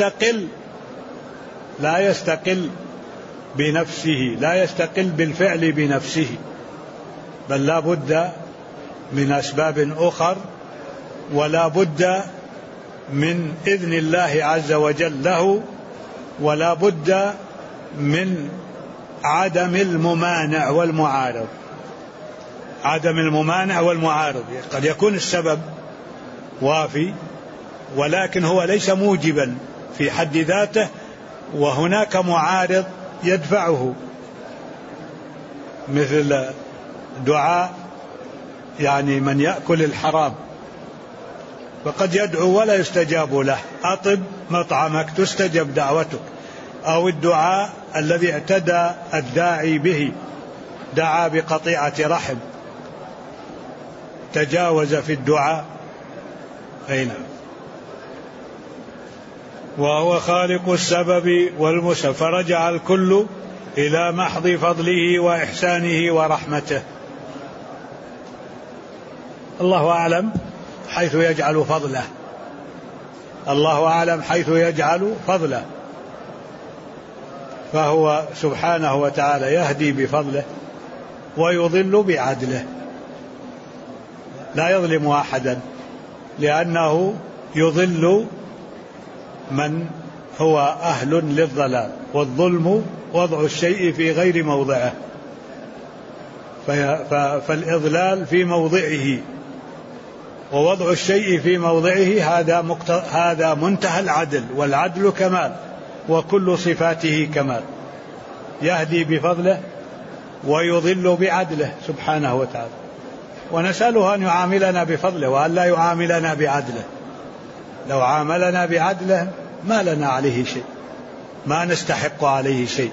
لا يستقل بنفسه، لا يستقل بالفعل بنفسه، بل لا بد من أسباب أخر، ولا بد من إذن الله عز وجل له، ولا بد من عدم الممانع والمعارض. عدم الممانع والمعارض، قد يكون السبب وافي ولكن هو ليس موجبا في حد ذاته، وهناك معارض يدفعه، مثل دعاء يعني من يأكل الحرام، فقد يدعو ولا يستجاب له، أطب مطعمك تستجب دعوتك. أو الدعاء الذي اعتدى الداعي به، دعا بقطيعة رحم، تجاوز في الدعاء، أي نعم. وهو خالق السبب والمسبب، فرجع الكل إلى محض فضله وإحسانه ورحمته. الله أعلم حيث يجعل فضله، الله أعلم حيث يجعل فضله، فهو سبحانه وتعالى يهدي بفضله ويضل بعدله، لا يظلم أحدا، لأنه يضل من هو أهل للضلال، والظلم وضع الشيء في غير موضعه، فالإضلال في موضعه، ووضع الشيء في موضعه هذا منتهى العدل، والعدل كمال، وكل صفاته كمال، يهدي بفضله ويضل بعدله سبحانه وتعالى. ونسأله أن يعاملنا بفضله وأن لا يعاملنا بعدله. لو عاملنا بعدله ما لنا عليه شيء، ما نستحق عليه شيء.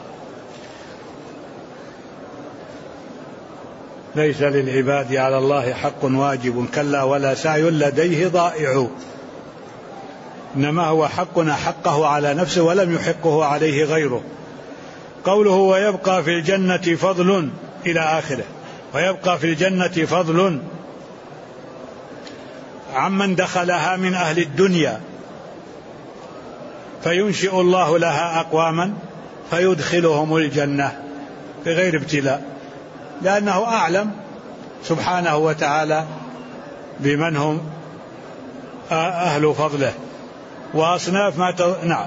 ليس للعباد على الله حق واجب، كلا ولا سعي لديه ضائع، إنما هو حقنا حقه على نفسه ولم يحقه عليه غيره. قوله ويبقى في الجنة فضل إلى آخره، ويبقى في الجنة فضل عمن دخلها من أهل الدنيا، فينشئ الله لها أقواما فيدخلهم الجنة بغير ابتلاء، لأنه أعلم سبحانه وتعالى بمن هم أهل فضله وأصناف ما نعم.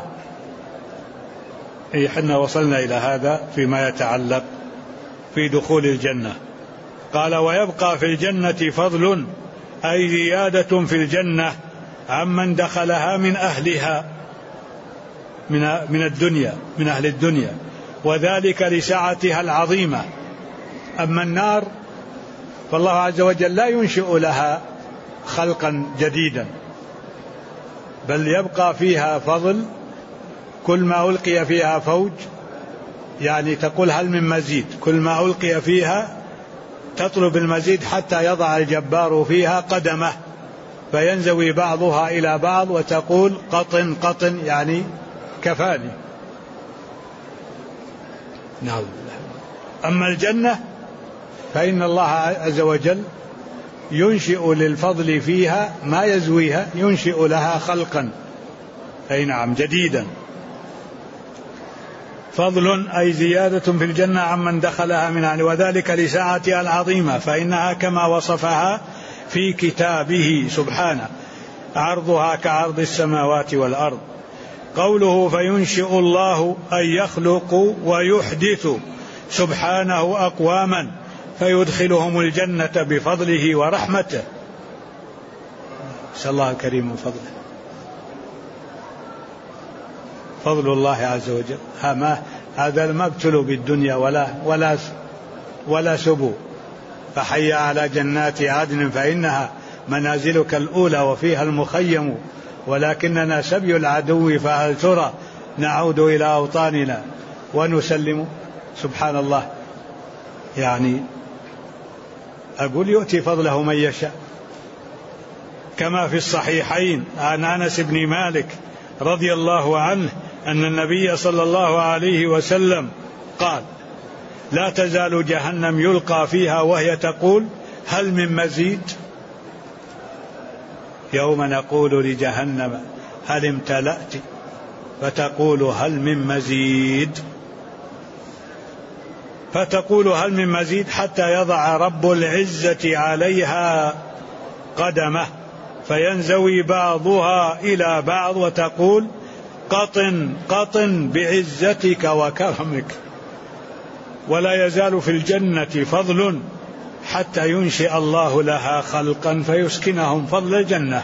حنا وصلنا إلى هذا فيما يتعلق في دخول الجنة. قال ويبقى في الجنة فضل، أي زيادة في الجنة عمن دخلها من أهلها، من الدنيا، من أهل الدنيا، وذلك لسعتها العظيمة. أما النار فالله عز وجل لا ينشئ لها خلقا جديدا، بل يبقى فيها فضل، كل ما ألقي فيها فوج، يعني تقول هل من مزيد، كل ما ألقي فيها تطلب المزيد حتى يضع الجبار فيها قدمه فينزوي بعضها إلى بعض وتقول قطن قطن، يعني كفاني. نعم. أما الجنة فإن الله عز وجل ينشئ للفضل فيها ما يزويها، ينشئ لها خلقا، أي نعم، جديدا. فضل أي زيادة في الجنة عمن دخلها من أهل، وذلك لساعتها العظيمة، فإنها كما وصفها في كتابه سبحانه عرضها كعرض السماوات والأرض. قوله فينشئ الله أي يخلق ويحدث سبحانه أقواما فيدخلهم الجنة بفضله ورحمته. نسأل الله الكريم من فضله. فضل الله عز وجل هذا ما ابتلوا بالدنيا ولا سبوا. فحي على جنات عدن فإنها منازلك الأولى وفيها المخيم، ولكننا سبي العدو فهل ترى نعود إلى أوطاننا ونسلم. سبحان الله، يعني أقول يؤتي فضله من يشاء. كما في الصحيحين عن أنس بن مالك رضي الله عنه أن النبي صلى الله عليه وسلم قال لا تزال جهنم يلقى فيها وهي تقول هل من مزيد؟ يوم نقول لجهنم هل امتلأت فتقول هل من مزيد، فتقول هل من مزيد حتى يضع رب العزة عليها قدمه فينزوي بعضها إلى بعض وتقول قطن قطن بعزتك وكرمك. ولا يزال في الجنة فضل حتى ينشئ الله لها خلقا فيسكنهم فضل الجنة.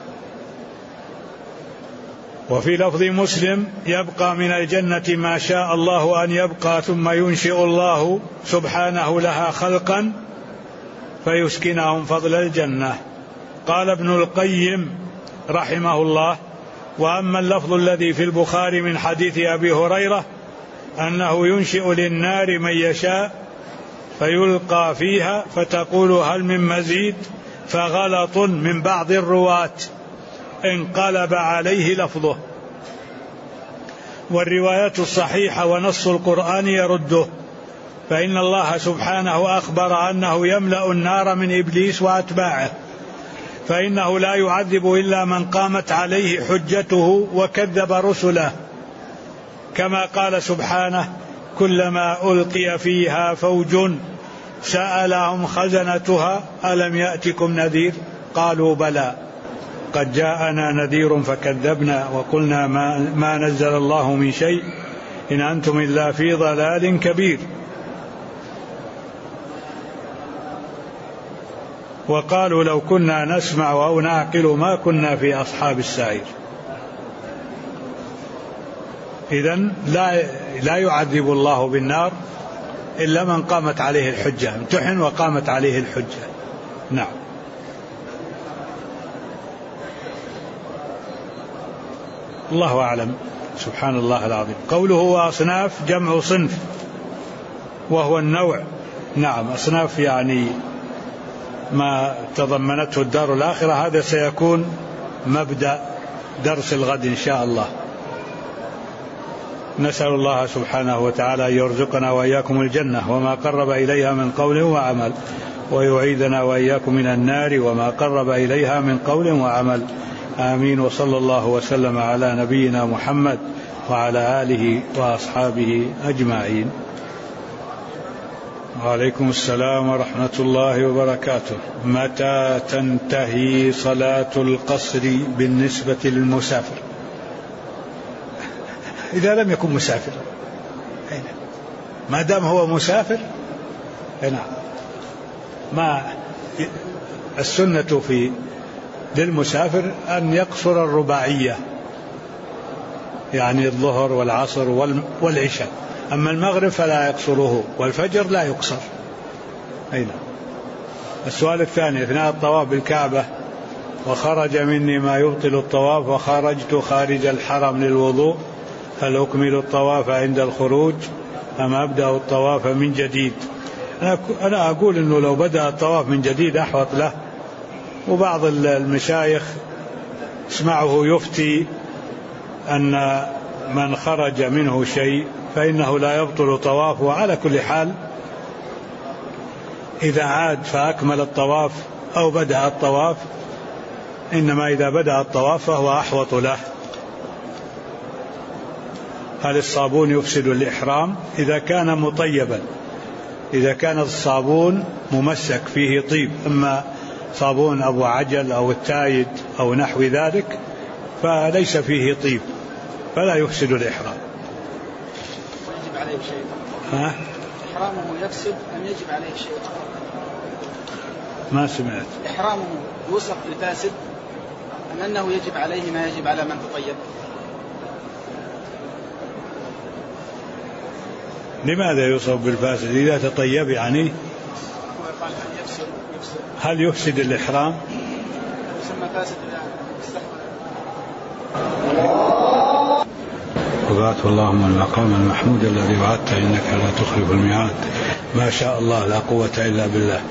وفي لفظ مسلم يبقى من الجنة ما شاء الله أن يبقى ثم ينشئ الله سبحانه لها خلقا فيسكنهم فضل الجنة. قال ابن القيم رحمه الله وأما اللفظ الذي في البخاري من حديث أبي هريرة أنه ينشئ للنار من يشاء فيلقى فيها فتقول هل من مزيد فغلط من بعض الرواة انقلب عليه لفظه، والروايات الصحيحة ونص القرآن يرده، فإن الله سبحانه أخبر أنه يملأ النار من إبليس وأتباعه، فإنه لا يعذب إلا من قامت عليه حجته وكذب رسله، كما قال سبحانه كلما ألقي فيها فوج سألهم خزنتها ألم يأتكم نذير قالوا بلى قد جاءنا نذير فكذبنا وقلنا ما نزل الله من شيء إن أنتم إلا في ضلال كبير. وقالوا لو كنا نسمع أو نعقل ما كنا في أصحاب السعير. إذن لا يعذب الله بالنار إلا من قامت عليه الحجة، امتحن وقامت عليه الحجة. نعم. الله أعلم. سبحان الله العظيم. قوله وأصناف جمع صنف وهو النوع. نعم، أصناف يعني ما تضمنته الدار الآخرة. هذا سيكون مبدأ درس الغد إن شاء الله. نسأل الله سبحانه وتعالى أن يرزقنا وإياكم الجنة وما قرب إليها من قول وعمل، ويعيذنا وإياكم من النار وما قرب إليها من قول وعمل. آمين. وصلى الله وسلم على نبينا محمد وعلى آله وأصحابه أجمعين. وعليكم السلام ورحمة الله وبركاته. متى تنتهي صلاة القصر بالنسبة للمسافر؟ إذا لم يكن مسافر، ما دام هو مسافر، ما السنة للمسافر أن يقصر الرباعية، يعني الظهر والعصر والعشاء. أما المغرب فلا يقصره، والفجر لا يقصر. السؤال الثاني: أثناء الطواف بالكعبة وخرج مني ما يبطل الطواف وخرجت خارج الحرم للوضوء، هل أكمل الطواف عند الخروج أم أبدأ الطواف من جديد؟ أنا أقول أنه لو بدأ الطواف من جديد أحوط له. وبعض المشايخ اسمعه يفتي أن من خرج منه شيء فإنه لا يبطل طوافه. على كل حال إذا عاد فأكمل الطواف أو بدأ الطواف، إنما إذا بدأ الطواف فهو أحوط له. هل الصابون يفسد الإحرام؟ إذا كان مطيبا، إذا كان الصابون ممسك فيه طيب، أما صابون أبو عجل أو التايد أو نحو ذلك فليس فيه طيب فلا يفسد الإحرام. يجب عليه شيء؟ إحرامه يفسد أم يجب عليه شيء؟ ما سمعت. إحرامه يوصف بالفاسد أم أنه يجب عليه ما يجب على من تطيب؟ لماذا يوصف بالفاسد؟ إذا تطيب يعني هل يفسد الإحرام؟ يسمى فاسد. وبعث اللهم المقام المحمود الذي وعدت إنك لا تخلف الميعاد. ما شاء الله لا قوة إلا بالله.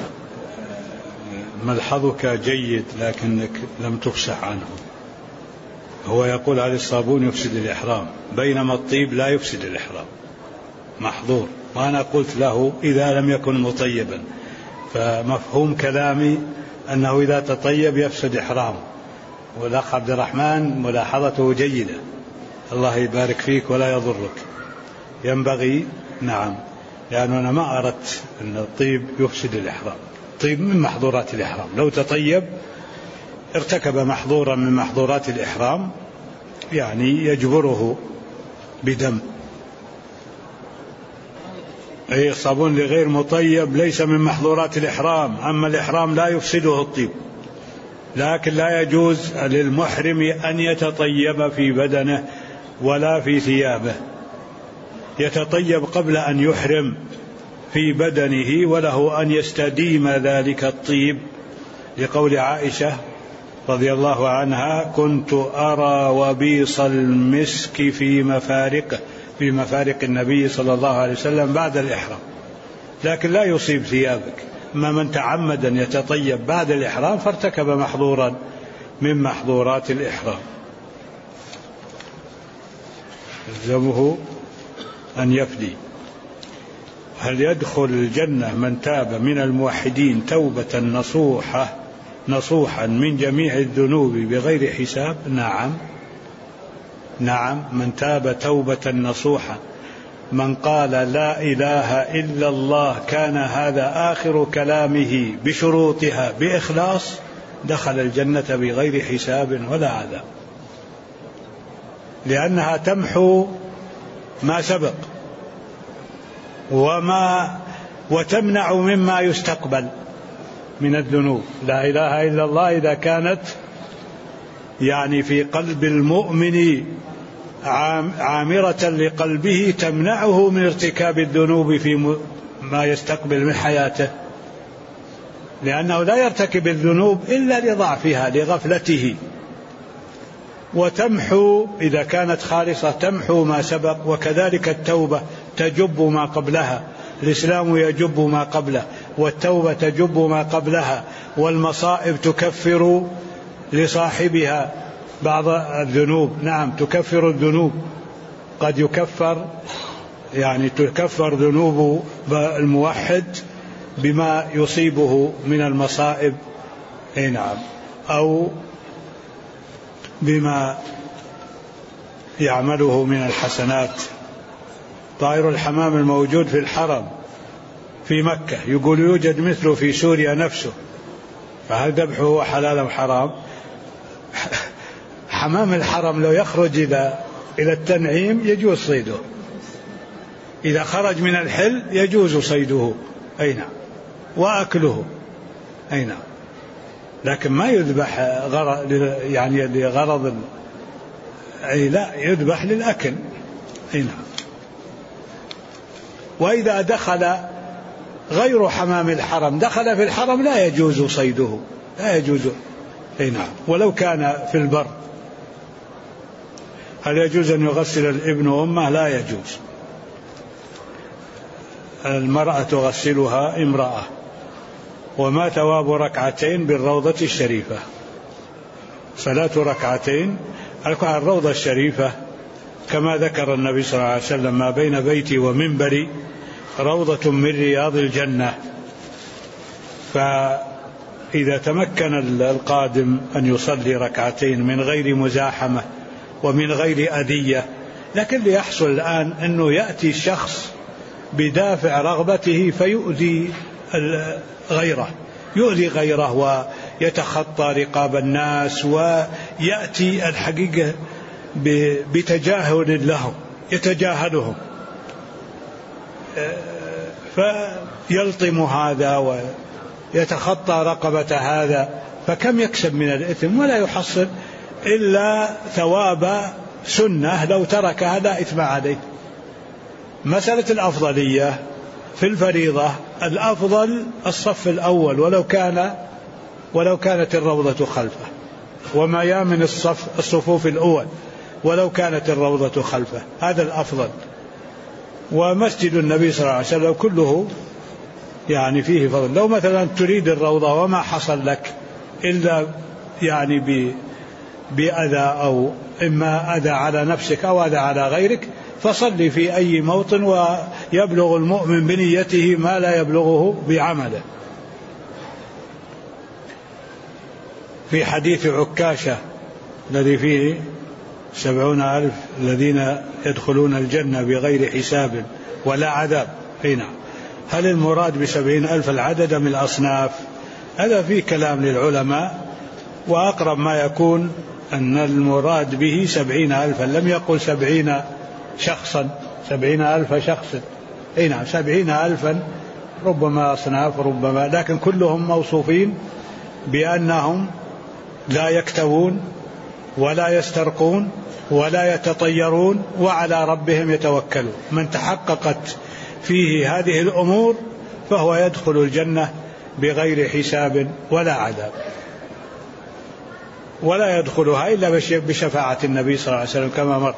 ملحظك جيد لكنك لم تفصح عنه. هو يقول هذا الصابون يفسد الإحرام، بينما الطيب لا يفسد الإحرام، محظور. وأنا قلت له إذا لم يكن مطيبا، فمفهوم كلامي أنه إذا تطيب يفسد إحرامه. والأخ عبد الرحمن ملاحظته جيدة، الله يبارك فيك ولا يضرك. ينبغي نعم، لأنه أنا ما أردت أن الطيب يفسد الإحرام. الطيب من محظورات الإحرام، لو تطيب ارتكب محظورا من محظورات الإحرام يعني يجبره بدم. أي صابون لغير مطيب ليس من محظورات الإحرام، أما الإحرام لا يفسده الطيب، لكن لا يجوز للمحرم أن يتطيب في بدنه ولا في ثيابه. يتطيب قبل أن يحرم في بدنه، وله أن يستديم ذلك الطيب، لقول عائشة رضي الله عنها: كنت أرى وبيص المسك في مفارق النبي صلى الله عليه وسلم بعد الإحرام، لكن لا يصيب ثيابك. أما من تعمد أن يتطيب بعد الإحرام فارتكب محظورا من محظورات الإحرام، يلزمه أن يفدي. هل يدخل الجنة من تاب من الموحدين توبة نصوحا من جميع الذنوب بغير حساب؟ نعم، من تاب توبة نصوحا، من قال لا إله إلا الله كان هذا آخر كلامه بشروطها بإخلاص، دخل الجنة بغير حساب ولا عذاب، لأنها تمحو ما سبق وتمنع مما يستقبل من الذنوب. لا إله إلا الله إذا كانت يعني في قلب المؤمن عامرة لقلبه تمنعه من ارتكاب الذنوب في ما يستقبل من حياته، لأنه لا يرتكب الذنوب إلا لضعفها لغفلته. وتمحو إذا كانت خالصة تمحو ما سبق، وكذلك التوبة تجب ما قبلها، الإسلام يجب ما قبله، والتوبة تجب ما قبلها، والمصائب تكفر لصاحبها بعض الذنوب. نعم تكفر الذنوب، قد يكفر يعني تكفر ذنوب الموحد بما يصيبه من المصائب، نعم، أو بما يعمله من الحسنات. طائر الحمام الموجود في الحرم في مكة يقول يوجد مثله في سوريا نفسه، فهل ذبحه حلال أم حرام؟ حمام الحرم لو يخرج إلى التنعيم يجوز صيده، إذا خرج من الحل يجوز صيده، أي نعم، وأكله، أي نعم، لكن ما يذبح يعني لغرض، أي لا، يذبح للأكل، أي نعم. وإذا دخل غير حمام الحرم دخل في الحرم لا يجوز صيده، لا يجوز، أي نعم، ولو كان في البر. هل يجوز أن يغسل الابن أمه؟ لا يجوز. المرأة تغسلها امرأة. وما ثواب ركعتين بالروضة الشريفة؟ صلاة ركعتين على الروضة الشريفة كما ذكر النبي صلى الله عليه وسلم: ما بين بيتي ومنبري روضة من رياض الجنة. فإذا تمكن القادم أن يصلي ركعتين من غير مزاحمة ومن غير أذية، لكن ليحصل الآن أنه يأتي الشخص بدافع رغبته فيؤذي غيره، يؤذي غيره ويتخطى رقاب الناس ويأتي الحقيقة بتجاهل لهم، يتجاهلهم فيلطم هذا ويتخطى رقبة هذا، فكم يكسب من الإثم ولا يحصل إلا ثواب سنة لو تركها لا إثم عليه. مسألة الأفضلية في الفريضة، الأفضل الصف الأول ولو كانت الروضة خلفه، وما يامن الصفوف الأول ولو كانت الروضة خلفه، هذا الأفضل. ومسجد النبي صلى الله عليه وسلم كله يعني فيه فضل. لو مثلا تريد الروضة وما حصل لك إلا يعني بأذى أو إما أذى على نفسك أو أذى على غيرك، فصلي في أي موطن ويبلغ المؤمن بنيته ما لا يبلغه بعمله. في حديث عكاشة الذي فيه 70,000 الذين يدخلون الجنة بغير حساب ولا عذاب، هل المراد ب70,000 العدد من الأصناف؟ هذا فيه كلام للعلماء، وأقرب ما يكون أن المراد به 70,000، لم يقل 70 شخصا، 70,000 شخص، 70,000 ربما أصناف ربما، لكن كلهم موصوفين بأنهم لا يكتوون ولا يسترقون ولا يتطيرون وعلى ربهم يتوكلون. من تحققت فيه هذه الأمور فهو يدخل الجنة بغير حساب ولا عذاب، ولا يدخلها إلا بشفاعة النبي صلى الله عليه وسلم كما مر.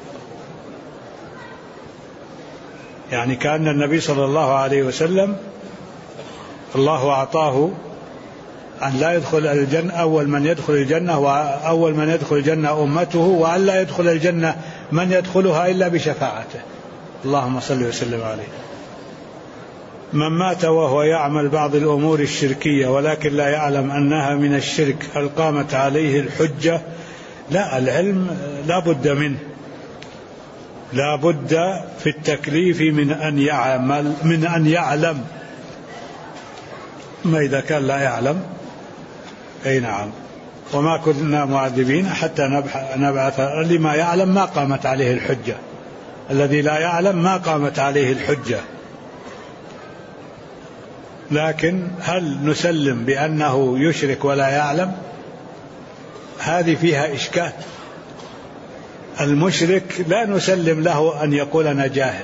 يعني كأن النبي صلى الله عليه وسلم الله أعطاه أن لا يدخل الجنة، أول من يدخل الجنة وأول من يدخل الجنة أمته، وأن لا يدخل الجنة من يدخلها إلا بشفاعته. اللهم صل وسلم عليه. من مات وهو يعمل بعض الأمور الشركية ولكن لا يعلم أنها من الشرك، هل قامت عليه الحجة؟ لا، العلم لا بد منه، لا بد في التكليف من أن يعلم. ما إذا كان لا يعلم وما كنا معذبين حتى نبعث، لما يعلم ما قامت عليه الحجة، الذي لا يعلم ما قامت عليه الحجة. لكن هل نسلم بأنه يشرك ولا يعلم؟ هذه فيها إشكال. المشرك لا نسلم له أن يقول أنا جاهل،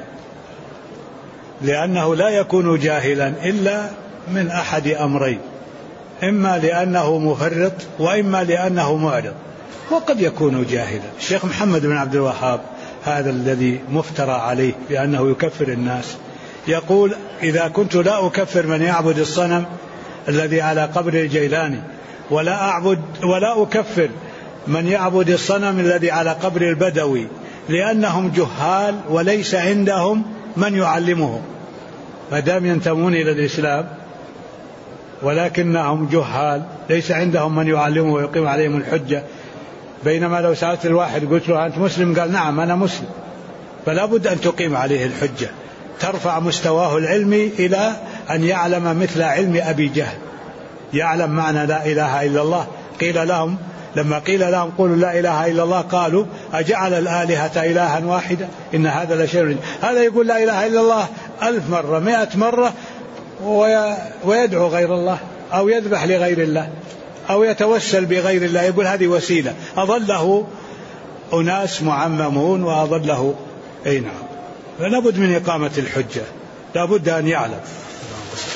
لأنه لا يكون جاهلا إلا من أحد أمرين، إما لأنه مفرط وإما لأنه معرض، وقد يكون جاهلا. الشيخ محمد بن عبد الوهاب هذا الذي مفترى عليه بأنه يكفر الناس يقول: إذا كنت لا أكفر من يعبد الصنم الذي على قبر الجيلاني ولا أكفر من يعبد الصنم الذي على قبر البدوي لأنهم جهال وليس عندهم من يعلمهم، ما دام ينتمون إلى الإسلام ولكنهم جهال ليس عندهم من يعلمهم ويقيم عليهم الحجة. بينما لو سألت الواحد قلت له أنت مسلم؟ قال نعم أنا مسلم، فلا بد أن تقيم عليه الحجة، ترفع مستواه العلمي إلى أن يعلم مثل علم أبي جهل، يعلم معنى لا إله إلا الله. لما قيل لهم قولوا لا إله إلا الله قالوا أجعل الآلهة إلها واحدا إن هذا لشيء. هذا يقول لا إله إلا الله 1000 مرة 100 مرة ويدعو غير الله أو يذبح لغير الله أو يتوسل بغير الله، يقول هذه وسيلة. أضله أناس معممون وأضله نعم. فلا بد من إقامة الحجة، لا بد أن يعلم.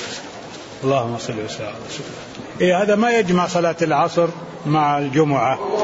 اللهم صل وسلم على رسول الله. هذا ما يجمع صلاة العصر مع الجمعة.